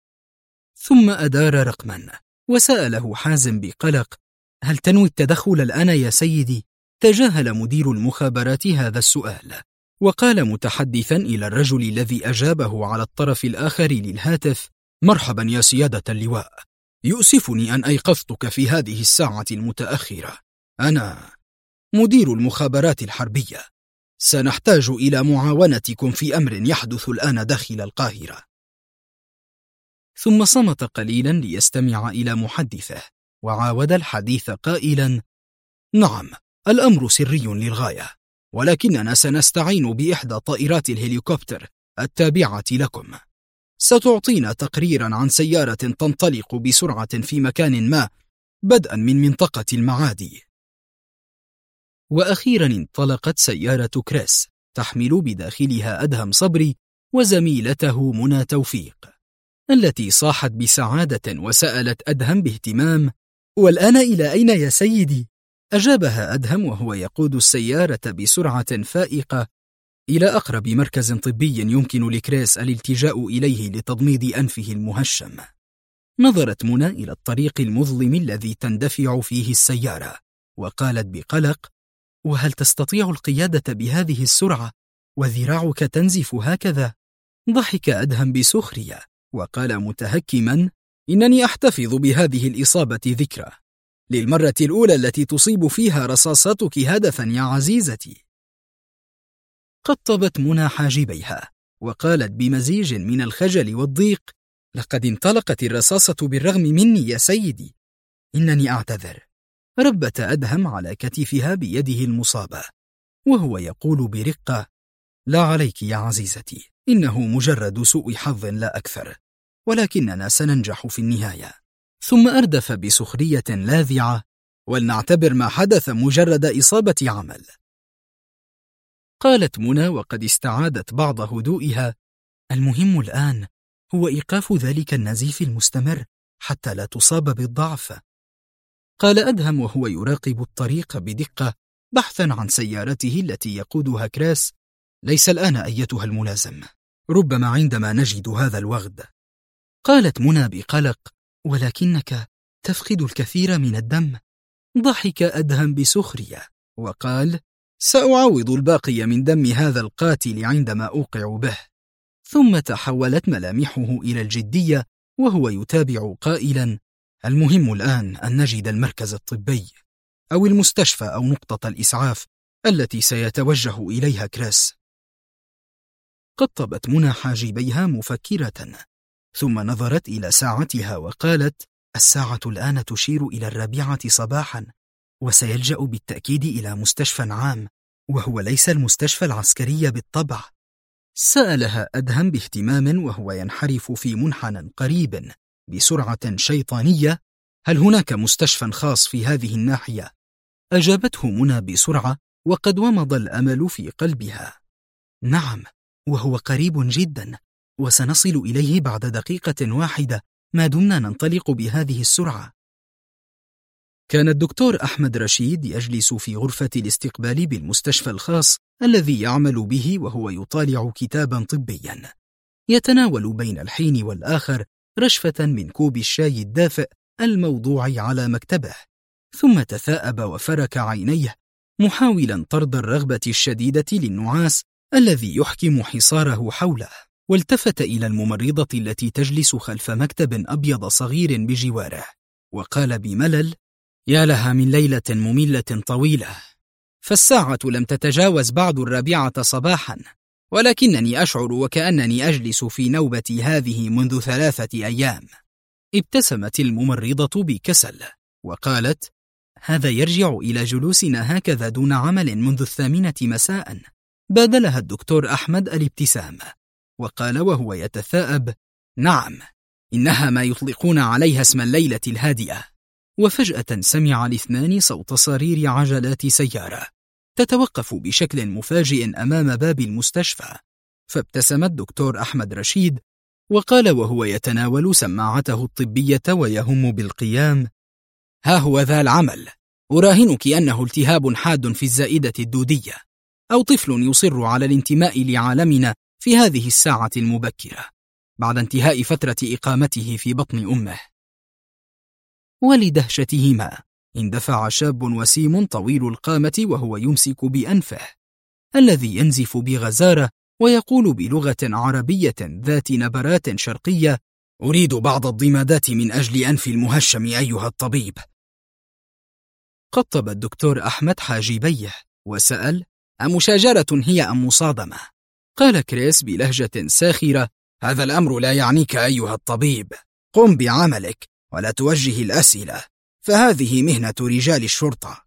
ثم أدار رقما وسأله حازم بقلق: هل تنوي التدخل الآن يا سيدي؟ تجاهل مدير المخابرات هذا السؤال وقال متحدثا إلى الرجل الذي أجابه على الطرف الآخر للهاتف: مرحبا يا سيادة اللواء، يؤسفني أن أيقظتك في هذه الساعة المتأخرة. أنا مدير المخابرات الحربية، سنحتاج إلى معاونتكم في أمر يحدث الآن داخل القاهرة. ثم صمت قليلا ليستمع إلى محدثه وعاود الحديث قائلا: نعم، الأمر سري للغاية، ولكننا سنستعين بإحدى طائرات الهليكوبتر التابعة لكم. ستعطينا تقريرا عن سيارة تنطلق بسرعة في مكان ما بدءا من منطقة المعادي. وأخيرا انطلقت سيارة كريس تحمل بداخلها أدهم صبري وزميلته منى توفيق، التي صاحت بسعادة وسألت أدهم باهتمام: والآن إلى أين يا سيدي؟ أجابها أدهم وهو يقود السيارة بسرعة فائقة إلى أقرب مركز طبي يمكن لكريس الالتجاء إليه لتضميد أنفه المهشم. نظرت منى إلى الطريق المظلم الذي تندفع فيه السيارة وقالت بقلق: وهل تستطيع القيادة بهذه السرعة وذراعك تنزف هكذا؟ ضحك أدهم بسخرية وقال متهكما: إنني أحتفظ بهذه الإصابة ذكرى، للمرة الأولى التي تصيب فيها رصاصتك هدفا يا عزيزتي. قطبت منى حاجبيها وقالت بمزيج من الخجل والضيق: لقد انطلقت الرصاصة بالرغم مني يا سيدي، إنني أعتذر. ربت أدهم على كتفها بيده المصابة وهو يقول برقة: لا عليك يا عزيزتي، إنه مجرد سوء حظ لا أكثر، ولكننا سننجح في النهاية. ثم أردف بسخرية لاذعة: ولنعتبر ما حدث مجرد إصابة عمل. قالت منى وقد استعادت بعض هدوئها: المهم الآن هو إيقاف ذلك النزيف المستمر حتى لا تصاب بالضعف. قال أدهم وهو يراقب الطريق بدقة بحثا عن سيارته التي يقودها كريس: ليس الآن أيتها الملازم، ربما عندما نجد هذا الوغد. قالت منى بقلق: ولكنك تفقد الكثير من الدم. ضحك أدهم بسخرية وقال: سأعوض الباقي من دم هذا القاتل عندما أوقع به. ثم تحولت ملامحه إلى الجدية وهو يتابع قائلا: المهم الآن أن نجد المركز الطبي أو المستشفى أو نقطة الإسعاف التي سيتوجه إليها كريس. قطبت منى حاجبيها مفكرة، ثم نظرت إلى ساعتها وقالت: الساعة الآن تشير إلى 4 صباحا، وسيلجأ بالتأكيد إلى مستشفى عام، وهو ليس المستشفى العسكري بالطبع. سألها أدهم باهتمام وهو ينحرف في منحنى قريب بسرعة شيطانية: هل هناك مستشفى خاص في هذه الناحية؟ أجابته منى بسرعة وقد ومض الأمل في قلبها: نعم، وهو قريب جدا، وسنصل إليه بعد دقيقة واحدة ما دمنا ننطلق بهذه السرعة. كان الدكتور أحمد رشيد يجلس في غرفة الاستقبال بالمستشفى الخاص الذي يعمل به وهو يطالع كتابا طبيا، يتناول بين الحين والآخر رشفة من كوب الشاي الدافئ الموضوع على مكتبه، ثم تثاءب وفرك عينيه محاولا طرد الرغبة الشديدة للنعاس الذي يحكم حصاره حوله، والتفت إلى الممرضة التي تجلس خلف مكتب أبيض صغير بجواره وقال بملل: يا لها من ليلة مملة طويلة، فالساعة لم تتجاوز بعد 4 صباحا، ولكنني أشعر وكأنني أجلس في نوبتي هذه منذ 3 أيام. ابتسمت الممرضة بكسل وقالت: هذا يرجع إلى جلوسنا هكذا دون عمل منذ 8 مساء. بادلها الدكتور أحمد الابتسام وقال وهو يتثاءب: نعم، إنها ما يطلقون عليها اسم الليلة الهادئة. وفجأة سمع الاثنان صوت صرير عجلات سيارة تتوقف بشكل مفاجئ أمام باب المستشفى، فابتسم الدكتور أحمد رشيد وقال وهو يتناول سماعته الطبية ويهم بالقيام: ها هو ذا العمل، أراهنك أنه التهاب حاد في الزائدة الدودية، أو طفل يصر على الانتماء لعالمنا في هذه الساعة المبكرة بعد انتهاء فترة إقامته في بطن أمه. ولدهشتهما اندفع شاب وسيم طويل القامة وهو يمسك بأنفه الذي ينزف بغزارة ويقول بلغة عربية ذات نبرات شرقية: أريد بعض الضمادات من أجل أنف المهشم أيها الطبيب. قطب الدكتور أحمد حاجبيه وسأل: أمشاجرة هي أم مصادمة؟ قال كريس بلهجة ساخرة: هذا الأمر لا يعنيك أيها الطبيب، قم بعملك ولا توجه الأسئلة، فهذه مهنة رجال الشرطة.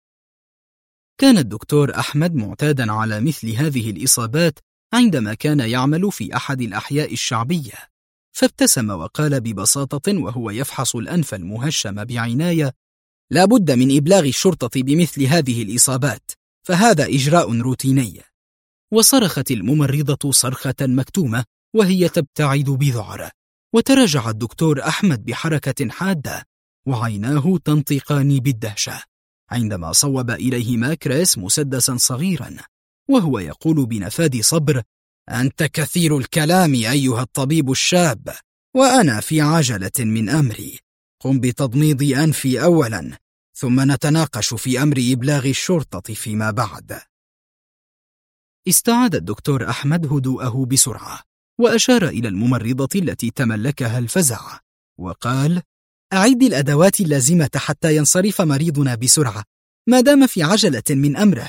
كان الدكتور أحمد معتادا على مثل هذه الإصابات عندما كان يعمل في أحد الأحياء الشعبية، فابتسم وقال ببساطة وهو يفحص الأنف المهشم بعناية: لا بد من إبلاغ الشرطة بمثل هذه الإصابات، فهذا إجراء روتيني. وصرخت الممرضة صرخة مكتومة وهي تبتعد بذعر، وتراجع الدكتور أحمد بحركة حادة وعيناه تنطقان بالدهشة عندما صوب إليهما كريس مسدسا صغيرا وهو يقول بنفاذ صبر: أنت كثير الكلام أيها الطبيب الشاب، وأنا في عجلة من أمري، قم بتضميد أنفي أولا، ثم نتناقش في أمر إبلاغ الشرطة فيما بعد. استعاد الدكتور أحمد هدوءه بسرعة وأشار إلى الممرضة التي تملكها الفزع وقال: أعد الأدوات اللازمة حتى ينصرف مريضنا بسرعة ما دام في عجلة من أمره.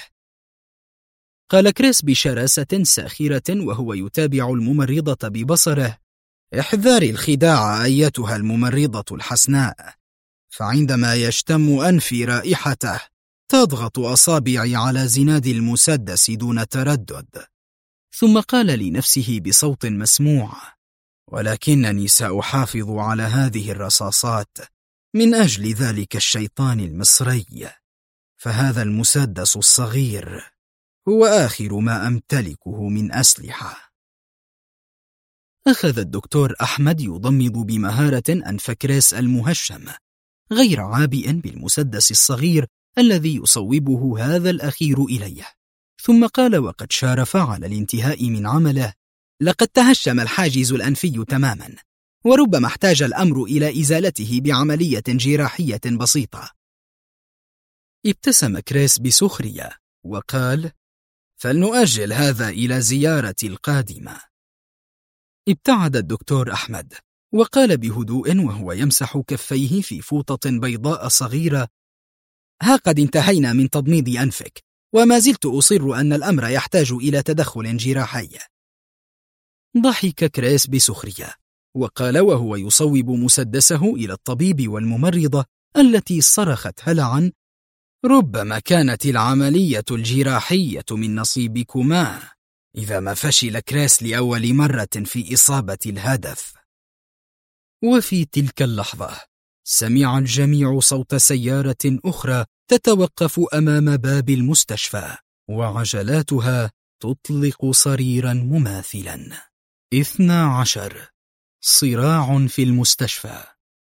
قال كريس بشراسة ساخرة وهو يتابع الممرضة ببصره: احذري الخداع أيتها الممرضة الحسناء، فعندما يشتم أنفي رائحته تضغط أصابعي على زناد المسدس دون تردد. ثم قال لنفسه بصوت مسموع: ولكنني سأحافظ على هذه الرصاصات من أجل ذلك الشيطان المصري، فهذا المسدس الصغير هو آخر ما أمتلكه من أسلحة. أخذ الدكتور أحمد يضمد بمهارة أنف كريس المهشم غير عابئ بالمسدس الصغير الذي يصوبه هذا الأخير إليه، ثم قال وقد شارف على الانتهاء من عمله: لقد تهشم الحاجز الأنفي تماما، وربما احتاج الأمر إلى إزالته بعملية جراحية بسيطة. ابتسم كريس بسخرية وقال: فلنؤجل هذا إلى زيارتي القادمة. ابتعد الدكتور أحمد وقال بهدوء وهو يمسح كفيه في فوطة بيضاء صغيرة: ها قد انتهينا من تضميد أنفك، وما زلت أصر أن الأمر يحتاج إلى تدخل جراحي. ضحك كريس بسخرية وقال وهو يصوب مسدسه إلى الطبيب والممرضة التي صرخت هلعا: ربما كانت العملية الجراحية من نصيبكما، إذا ما فشل كريس لأول مرة في إصابة الهدف. وفي تلك اللحظة سمع الجميع صوت سيارة أخرى تتوقف أمام باب المستشفى، وعجلاتها تطلق صريرا مماثلا. 12. صراع في المستشفى.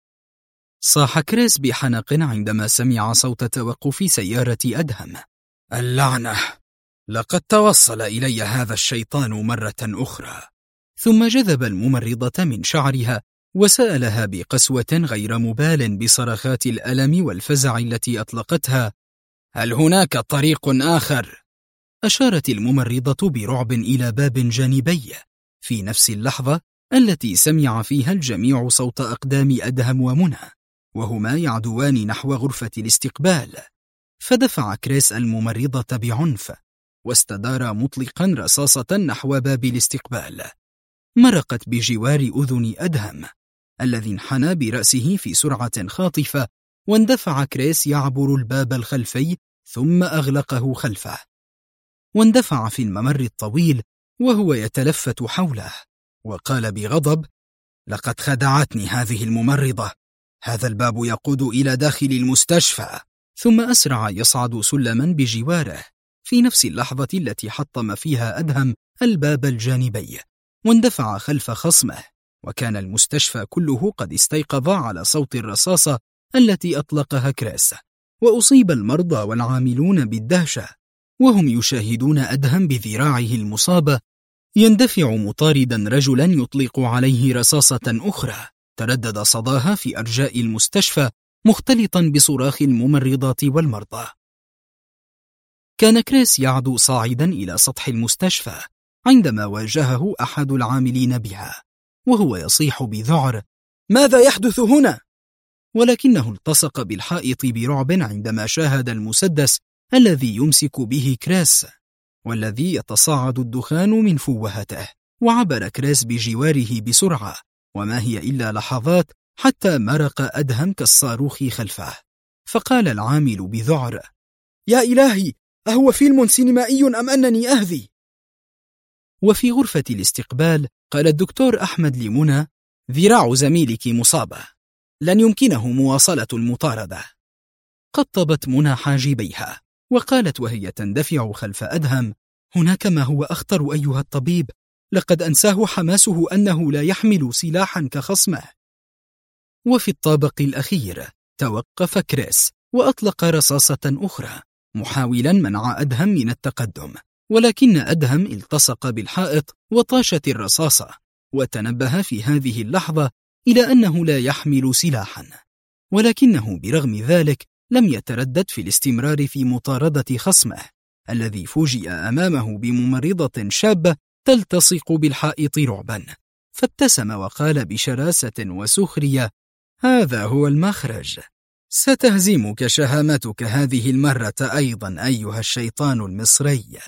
صاح كريس بحنق عندما سمع صوت توقف سيارة أدهم. اللعنة، لقد توصل إلي هذا الشيطان مرة أخرى. ثم جذب الممرضة من شعرها وسألها بقسوة غير مبال بصرخات الألم والفزع التي أطلقتها: هل هناك طريق آخر؟ أشارت الممرضة برعب إلى باب جانبي في نفس اللحظة التي سمع فيها الجميع صوت أقدام أدهم ومنى وهما يعدوان نحو غرفة الاستقبال. فدفع كريس الممرضة بعنف واستدار مطلقا رصاصة نحو باب الاستقبال. مرقت بجوار أذن أدهم الذي انحنى برأسه في سرعة خاطفة، واندفع كريس يعبر الباب الخلفي ثم أغلقه خلفه، واندفع في الممر الطويل وهو يتلفت حوله، وقال بغضب: لقد خدعتني هذه الممرضة، هذا الباب يقود إلى داخل المستشفى. ثم أسرع يصعد سلما بجواره في نفس اللحظة التي حطم فيها أدهم الباب الجانبي، واندفع خلف خصمه، وكان المستشفى كله قد استيقظ على صوت الرصاصة التي أطلقها كريس، وأصيب المرضى والعاملون بالدهشة وهم يشاهدون أدهم بذراعه المصابة يندفع مطاردا رجلا يطلق عليه رصاصة أخرى تردد صداها في أرجاء المستشفى مختلطا بصراخ الممرضات والمرضى. كان كريس يعدو صاعدا إلى سطح المستشفى عندما واجهه أحد العاملين بها وهو يصيح بذعر: ماذا يحدث هنا؟ ولكنه التصق بالحائط برعب عندما شاهد المسدس الذي يمسك به كريس والذي يتصاعد الدخان من فوهته. وعبر كريس بجواره بسرعة، وما هي إلا لحظات حتى مرق أدهم كالصاروخ خلفه. فقال العامل بذعر: يا إلهي، أهو فيلم سينمائي أم أنني أهذي؟ وفي غرفة الاستقبال قال الدكتور أحمد لمنى: ذراع زميلك مصابة، لن يمكنه مواصلة المطاردة. قطبت منى حاجبيها وقالت وهي تندفع خلف أدهم: هناك ما هو أخطر أيها الطبيب، لقد أنساه حماسه أنه لا يحمل سلاحا كخصمه. وفي الطابق الأخير توقف كريس وأطلق رصاصة أخرى محاولا منع أدهم من التقدم، ولكن أدهم التصق بالحائط وطاشت الرصاصة، وتنبه في هذه اللحظة إلى أنه لا يحمل سلاحا، ولكنه برغم ذلك لم يتردد في الاستمرار في مطاردة خصمه الذي فوجئ أمامه بممرضة شابة تلتصق بالحائط رعبا، فابتسم وقال بشراسة وسخرية: هذا هو المخرج، ستهزمك شهامتك هذه المرة أيضا أيها الشيطان المصري.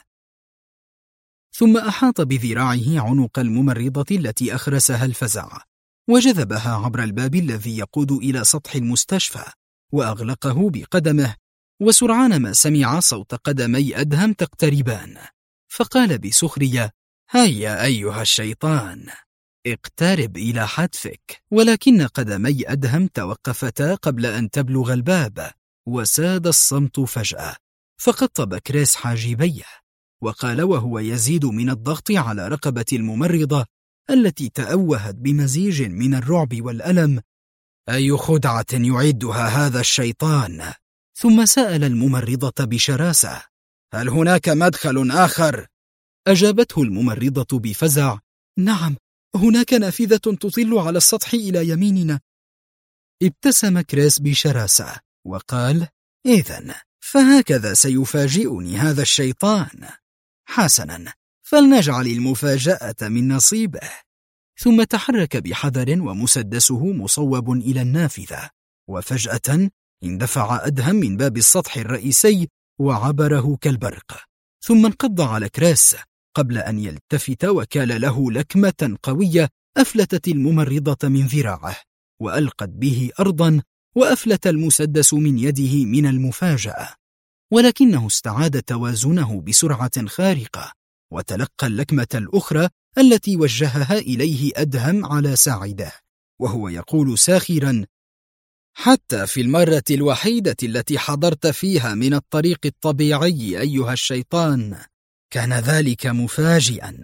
ثم أحاط بذراعه عنق الممرضة التي أخرسها الفزع وجذبها عبر الباب الذي يقود إلى سطح المستشفى وأغلقه بقدمه، وسرعان ما سمع صوت قدمي أدهم تقتربان، فقال بسخرية: هيا أيها الشيطان، اقترب إلى حتفك. ولكن قدمي أدهم توقفتا قبل أن تبلغ الباب، وساد الصمت فجأة، فقطب كريس حاجبيه وقال وهو يزيد من الضغط على رقبة الممرضة التي تأوهت بمزيج من الرعب والألم: أي خدعة يعدها هذا الشيطان؟ ثم سأل الممرضة بشراسة: هل هناك مدخل آخر؟ أجابته الممرضة بفزع: نعم، هناك نافذة تطل على السطح إلى يميننا. ابتسم كريس بشراسة وقال: إذن فهكذا سيفاجئني هذا الشيطان. حسنا، فلنجعل المفاجأة من نصيبه. ثم تحرك بحذر ومسدسه مصوب إلى النافذة، وفجأة اندفع أدهم من باب السطح الرئيسي وعبره كالبرق، ثم انقض على كريس قبل أن يلتفت، وكال له لكمة قوية أفلتت الممرضة من ذراعه وألقت به أرضا، وأفلت المسدس من يده من المفاجأة، ولكنه استعاد توازنه بسرعة خارقة وتلقى اللكمة الأخرى التي وجهها إليه أدهم على ساعده، وهو يقول ساخرا: حتى في المرة الوحيدة التي حضرت فيها من الطريق الطبيعي أيها الشيطان كان ذلك مفاجئا.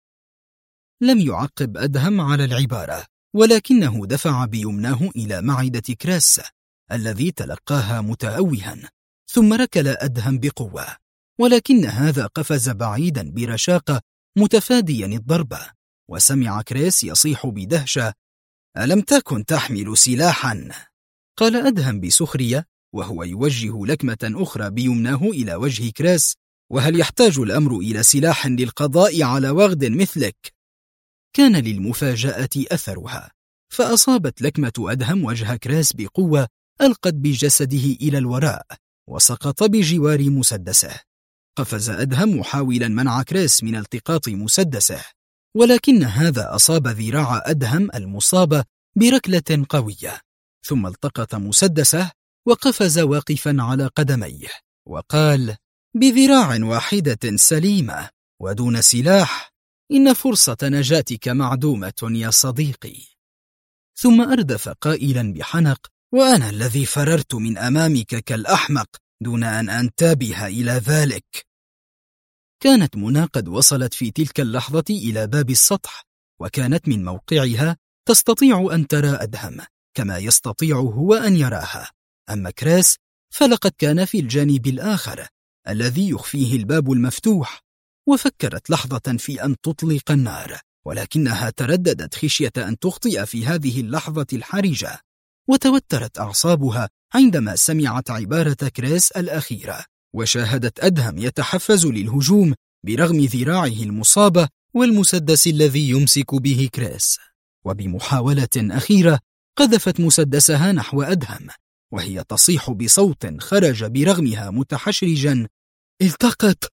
لم يعقب أدهم على العبارة، ولكنه دفع بيمناه إلى معدة كراس الذي تلقاها متأوها، ثم ركل أدهم بقوة، ولكن هذا قفز بعيدا برشاقة متفاديا الضربة، وسمع كريس يصيح بدهشة: ألم تكن تحمل سلاحا؟ قال أدهم بسخرية وهو يوجه لكمة أخرى بيمناه إلى وجه كريس: وهل يحتاج الأمر إلى سلاح للقضاء على وغد مثلك؟ كان للمفاجأة أثرها، فأصابت لكمة أدهم وجه كريس بقوة ألقت بجسده إلى الوراء، وسقط بجوار مسدسه. قفز أدهم محاولا منع كريس من التقاط مسدسه، ولكن هذا أصاب ذراع أدهم المصابة بركلة قوية، ثم التقط مسدسه وقفز واقفا على قدميه وقال: بذراع واحدة سليمة ودون سلاح إن فرصة نجاتك معدومة يا صديقي. ثم أردف قائلا بحنق: وأنا الذي فررت من أمامك كالأحمق دون أن أنتبه إلى ذلك. كانت منى قد وصلت في تلك اللحظة إلى باب السطح، وكانت من موقعها تستطيع أن ترى أدهم كما يستطيع هو أن يراها. أما كريس فلقد كان في الجانب الآخر الذي يخفيه الباب المفتوح، وفكرت لحظة في أن تطلق النار، ولكنها ترددت خشية أن تخطئ في هذه اللحظة الحرجة، وتوترت أعصابها عندما سمعت عبارة كريس الأخيرة، وشاهدت أدهم يتحفز للهجوم برغم ذراعه المصابة والمسدس الذي يمسك به كريس. وبمحاولة أخيرة قذفت مسدسها نحو أدهم وهي تصيح بصوت خرج برغمها متحشرجا: التقط.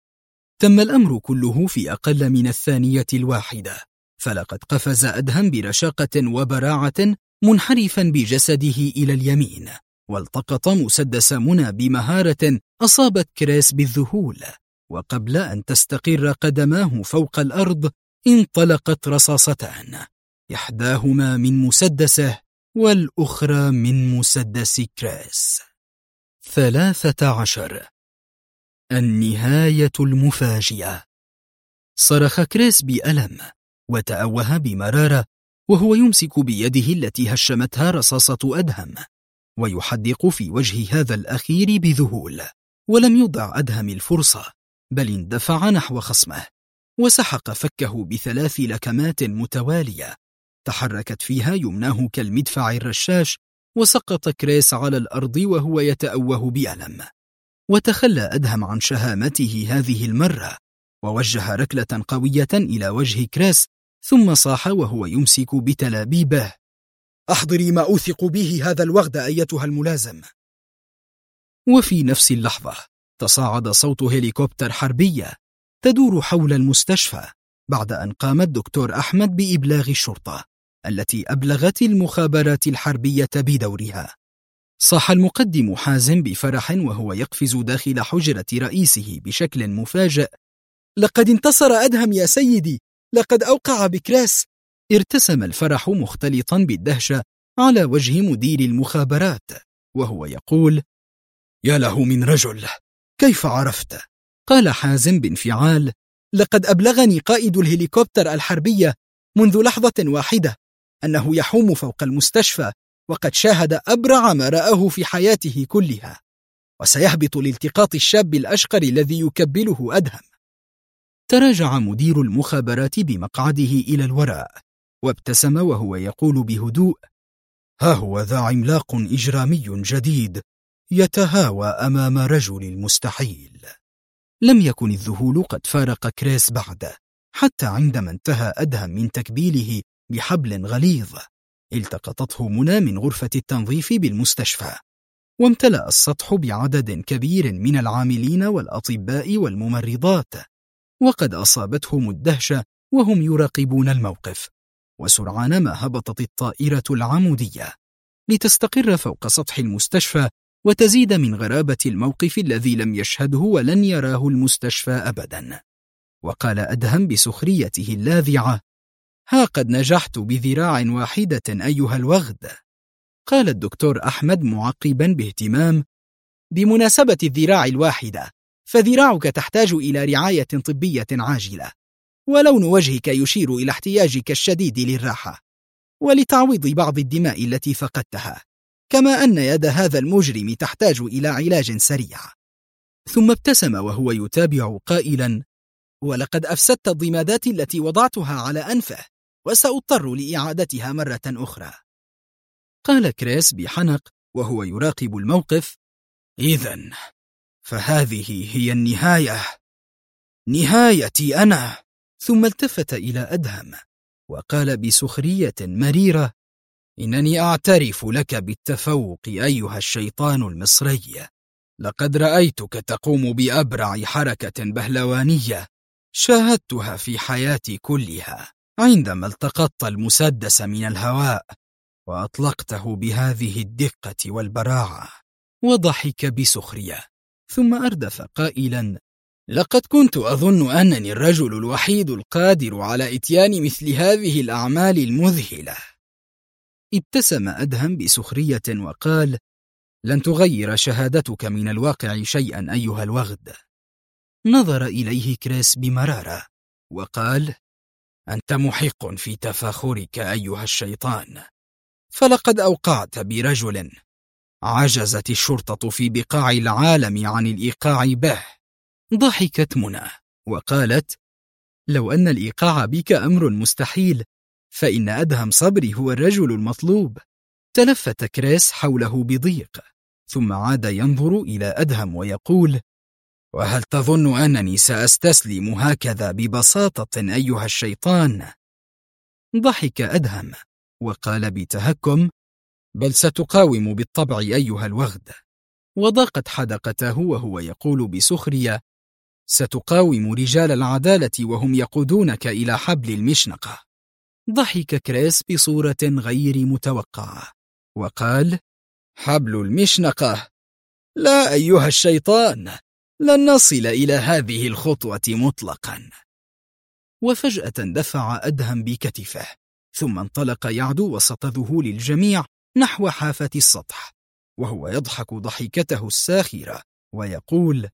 تم الأمر كله في أقل من الثانية الواحدة، فلقد قفز أدهم برشاقة وبراعة منحرفا بجسده إلى اليمين، والتقط مسدس منى بمهارة أصابت كريس بالذهول، وقبل أن تستقر قدماه فوق الأرض انطلقت رصاصتان، إحداهما من مسدسه والأخرى من مسدس كريس. 13. النهاية المفاجئة. صرخ كريس بألم وتأوه بمرارة وهو يمسك بيده التي هشمتها رصاصة أدهم، ويحدق في وجه هذا الأخير بذهول، ولم يضع أدهم الفرصة، بل اندفع نحو خصمه وسحق فكه ب3 لكمات متوالية تحركت فيها يمناه كالمدفع الرشاش، وسقط كريس على الأرض وهو يتأوه بألم. وتخلى أدهم عن شهامته هذه المرة، ووجه ركلة قوية إلى وجه كريس، ثم صاح وهو يمسك بتلابيبه: أحضري ما أوثق به هذا الوغد أيتها الملازم. وفي نفس اللحظة تصاعد صوت هليكوبتر حربية تدور حول المستشفى بعد أن قام الدكتور أحمد بإبلاغ الشرطة التي أبلغت المخابرات الحربية بدورها. صاح المقدم حازم بفرح وهو يقفز داخل حجرة رئيسه بشكل مفاجئ: لقد انتصر أدهم يا سيدي، لقد أوقع بكريس. ارتسم الفرح مختلطا بالدهشة على وجه مدير المخابرات وهو يقول: يا له من رجل، كيف عرفت؟ قال حازم بانفعال: لقد أبلغني قائد الهليكوبتر الحربية منذ لحظة واحدة أنه يحوم فوق المستشفى، وقد شاهد أبرع ما رآه في حياته كلها، وسيهبط لالتقاط الشاب الأشقر الذي يكبله أدهم. تراجع مدير المخابرات بمقعده إلى الوراء وابتسم وهو يقول بهدوء: ها هو ذا عملاق إجرامي جديد يتهاوى أمام رجل المستحيل. لم يكن الذهول قد فارق كريس بعد، حتى عندما انتهى أدهم من تكبيله بحبل غليظ التقطته منى من غرفة التنظيف بالمستشفى، وامتلأ السطح بعدد كبير من العاملين والأطباء والممرضات، وقد أصابتهم الدهشة وهم يراقبون الموقف. وسرعان ما هبطت الطائرة العمودية لتستقر فوق سطح المستشفى وتزيد من غرابة الموقف الذي لم يشهده ولن يراه المستشفى أبدا. وقال أدهم بسخريته اللاذعة: ها قد نجحت بذراع واحدة أيها الوغد. قال الدكتور أحمد معقبا باهتمام: بمناسبة الذراع الواحدة، فذراعك تحتاج إلى رعاية طبية عاجلة، ولون وجهك يشير إلى احتياجك الشديد للراحة ولتعويض بعض الدماء التي فقدتها، كما أن يد هذا المجرم تحتاج إلى علاج سريع. ثم ابتسم وهو يتابع قائلا: ولقد أفسدت الضمادات التي وضعتها على أنفه، وسأضطر لإعادتها مرة أخرى. قال كريس بحنق وهو يراقب الموقف: إذن فهذه هي النهاية، نهايتي أنا. ثم التفت إلى أدهم وقال بسخرية مريرة: إنني أعترف لك بالتفوق أيها الشيطان المصري. لقد رأيتك تقوم بأبرع حركة بهلوانية شاهدتها في حياتي كلها، عندما التقطت المسدس من الهواء وأطلقته بهذه الدقة والبراعة. وضحك بسخرية، ثم أردف قائلا: لقد كنت أظن أنني الرجل الوحيد القادر على إتيان مثل هذه الأعمال المذهلة. ابتسم أدهم بسخرية وقال: لن تغير شهادتك من الواقع شيئا أيها الوغد. نظر إليه كريس بمرارة وقال: أنت محق في تفاخرك أيها الشيطان، فلقد أوقعت برجل عجزت الشرطة في بقاع العالم عن الإيقاع به. ضحكت منى وقالت: لو أن الإيقاع بك أمر مستحيل، فإن أدهم صبري هو الرجل المطلوب. تلفت كريس حوله بضيق، ثم عاد ينظر إلى أدهم ويقول: وهل تظن أنني سأستسلم هكذا ببساطة أيها الشيطان؟ ضحك أدهم وقال بتهكم: بل ستقاوم بالطبع أيها الوغد. وضاقت حدقته وهو يقول بسخرية: ستقاوم رجال العدالة وهم يقودونك إلى حبل المشنقة. ضحك كريس بصورة غير متوقعة وقال: حبل المشنقة؟ لا أيها الشيطان، لن نصل إلى هذه الخطوة مطلقا. وفجأة دفع أدهم بكتفه، ثم انطلق يعدو وسط ذهول الجميع نحو حافة السطح، وهو يضحك ضحكته الساخرة ويقول: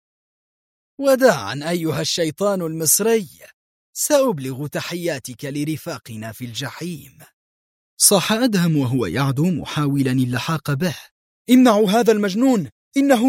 وداعا أيها الشيطان المصري، سأبلغ تحياتك لرفاقنا في الجحيم. صاح أدهم وهو يعدو محاولا اللحاق به: امنعوا هذا المجنون، إنه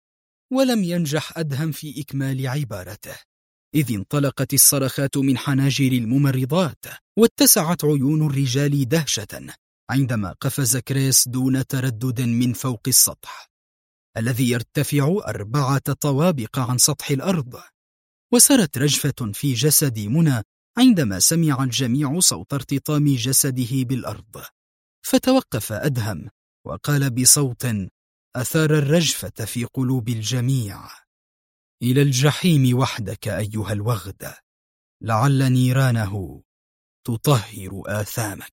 ولم ينجح أدهم في إكمال عبارته، إذ انطلقت الصرخات من حناجر الممرضات، واتسعت عيون الرجال دهشة عندما قفز كريس دون تردد من فوق السطح الذي يرتفع 4 طوابق عن سطح الأرض. وسرت رجفة في جسد منى عندما سمع الجميع صوت ارتطام جسده بالأرض، فتوقف أدهم وقال بصوت أثار الرجفة في قلوب الجميع: إلى الجحيم وحدك أيها الوغد، لعل نيرانه تطهر آثامك.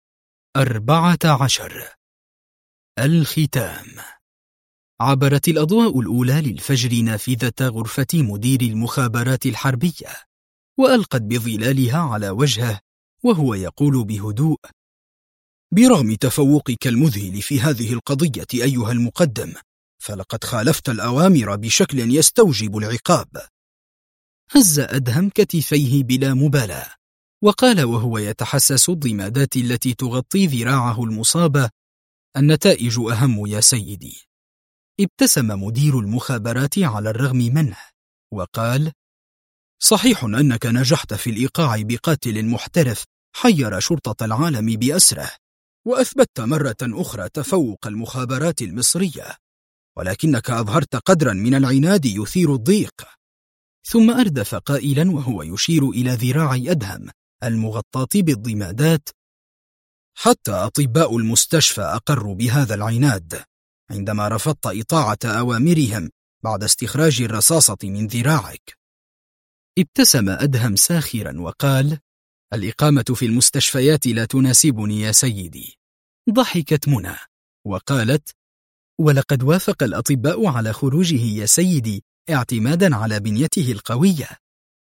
14. الختام. عبرت الأضواء الأولى للفجر نافذة غرفة مدير المخابرات الحربية، وألقت بظلالها على وجهه وهو يقول بهدوء: برغم تفوقك المذهل في هذه القضية أيها المقدم، فلقد خالفت الأوامر بشكل يستوجب العقاب. هز أدهم كتفيه بلا مبالاة وقال وهو يتحسس الضمادات التي تغطي ذراعه المصابة: النتائج أهم يا سيدي. ابتسم مدير المخابرات على الرغم منه وقال: صحيح أنك نجحت في الإيقاع بقاتل محترف حير شرطة العالم بأسره، وأثبتت مرة أخرى تفوق المخابرات المصرية، ولكنك أظهرت قدرا من العناد يثير الضيق. ثم أردف قائلا وهو يشير إلى ذراع أدهم المغطاة بالضمادات: حتى أطباء المستشفى أقروا بهذا العناد عندما رفضت إطاعة أوامرهم بعد استخراج الرصاصة من ذراعك. ابتسم أدهم ساخرا وقال: الإقامة في المستشفيات لا تناسبني يا سيدي. ضحكت منى وقالت: ولقد وافق الأطباء على خروجه يا سيدي اعتمادا على بنيته القوية.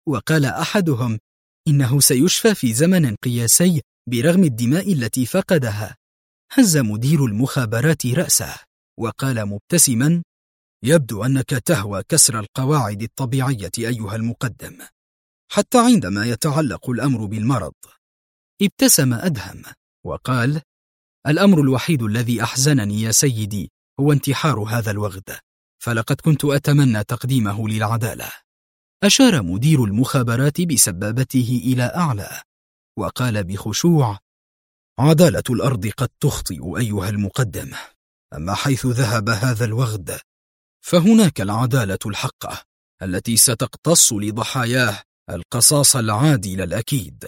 وقال أحدهم إنه سيشفى في زمن قياسي برغم الدماء التي فقدها. هز مدير المخابرات رأسه وقال مبتسما: يبدو أنك تهوى كسر القواعد الطبيعية أيها المقدم، حتى عندما يتعلق الأمر بالمرض. ابتسم أدهم وقال: الأمر الوحيد الذي أحزنني يا سيدي هو انتحار هذا الوغد، فلقد كنت أتمنى تقديمه للعدالة. أشار مدير المخابرات بسبابته إلى أعلى وقال بخشوع: عدالة الأرض قد تخطئ أيها المقدم، أما حيث ذهب هذا الوغد فهناك العدالة الحقة التي ستقتص لضحاياه القصاص العادل الأكيد.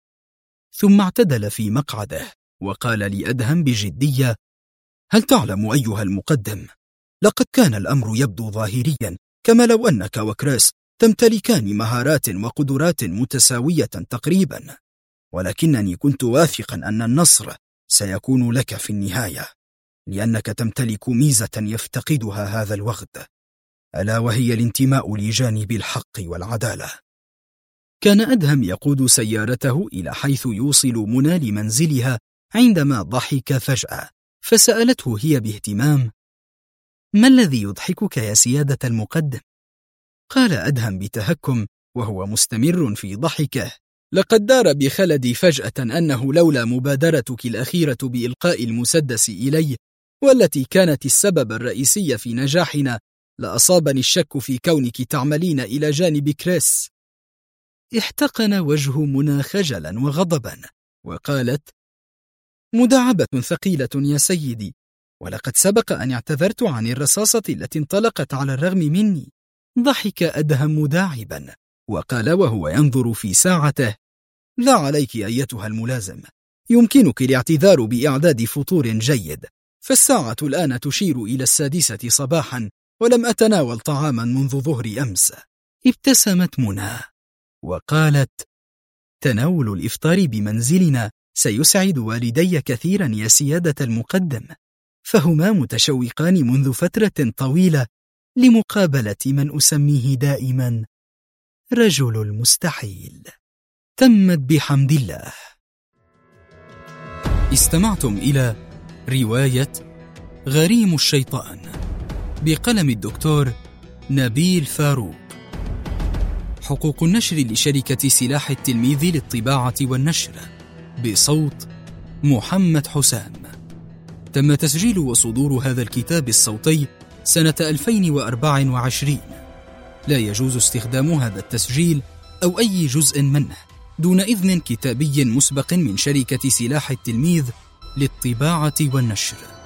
ثم اعتدل في مقعده وقال لأدهم بجدية: هل تعلم أيها المقدم، لقد كان الأمر يبدو ظاهريا كما لو أنك وكريس تمتلكان مهارات وقدرات متساوية تقريبا، ولكنني كنت واثقا أن النصر سيكون لك في النهاية، لأنك تمتلك ميزة يفتقدها هذا الوغد، ألا وهي الانتماء لجانب الحق والعدالة. كان أدهم يقود سيارته إلى حيث يوصل منى لمنزلها عندما ضحك فجأة، فسألته هي باهتمام: ما الذي يضحكك يا سيادة المقدم؟ قال أدهم بتهكم وهو مستمر في ضحكه: لقد دار بخلدي فجأة أنه لولا مبادرتك الأخيرة بإلقاء المسدس إلي، والتي كانت السبب الرئيسي في نجاحنا، لأصابني الشك في كونك تعملين إلى جانب كريس. احتقن وجه منى خجلا وغضبا وقالت: مداعبة ثقيلة يا سيدي، ولقد سبق أن اعتذرت عن الرصاصة التي انطلقت على الرغم مني. ضحك أدهم مداعبا وقال وهو ينظر في ساعته: لا عليك أيتها الملازم، يمكنك الاعتذار بإعداد فطور جيد، فالساعة الآن تشير إلى 6 صباحا ولم أتناول طعاما منذ ظهر أمس. ابتسمت منى وقالت: تناول الإفطار بمنزلنا سيسعد والدي كثيرا يا سيادة المقدم، فهما متشوقان منذ فترة طويلة لمقابلة من أسميه دائما رجل المستحيل. تمت بحمد الله. استمعتم إلى رواية غريم الشيطان بقلم الدكتور نبيل فاروق. حقوق النشر لشركة سلاح التلميذ للطباعة والنشر، بصوت محمد حسام. تم تسجيل وصدور هذا الكتاب الصوتي سنة 2024. لا يجوز استخدام هذا التسجيل أو أي جزء منه دون إذن كتابي مسبق من شركة سلاح التلميذ للطباعة والنشر.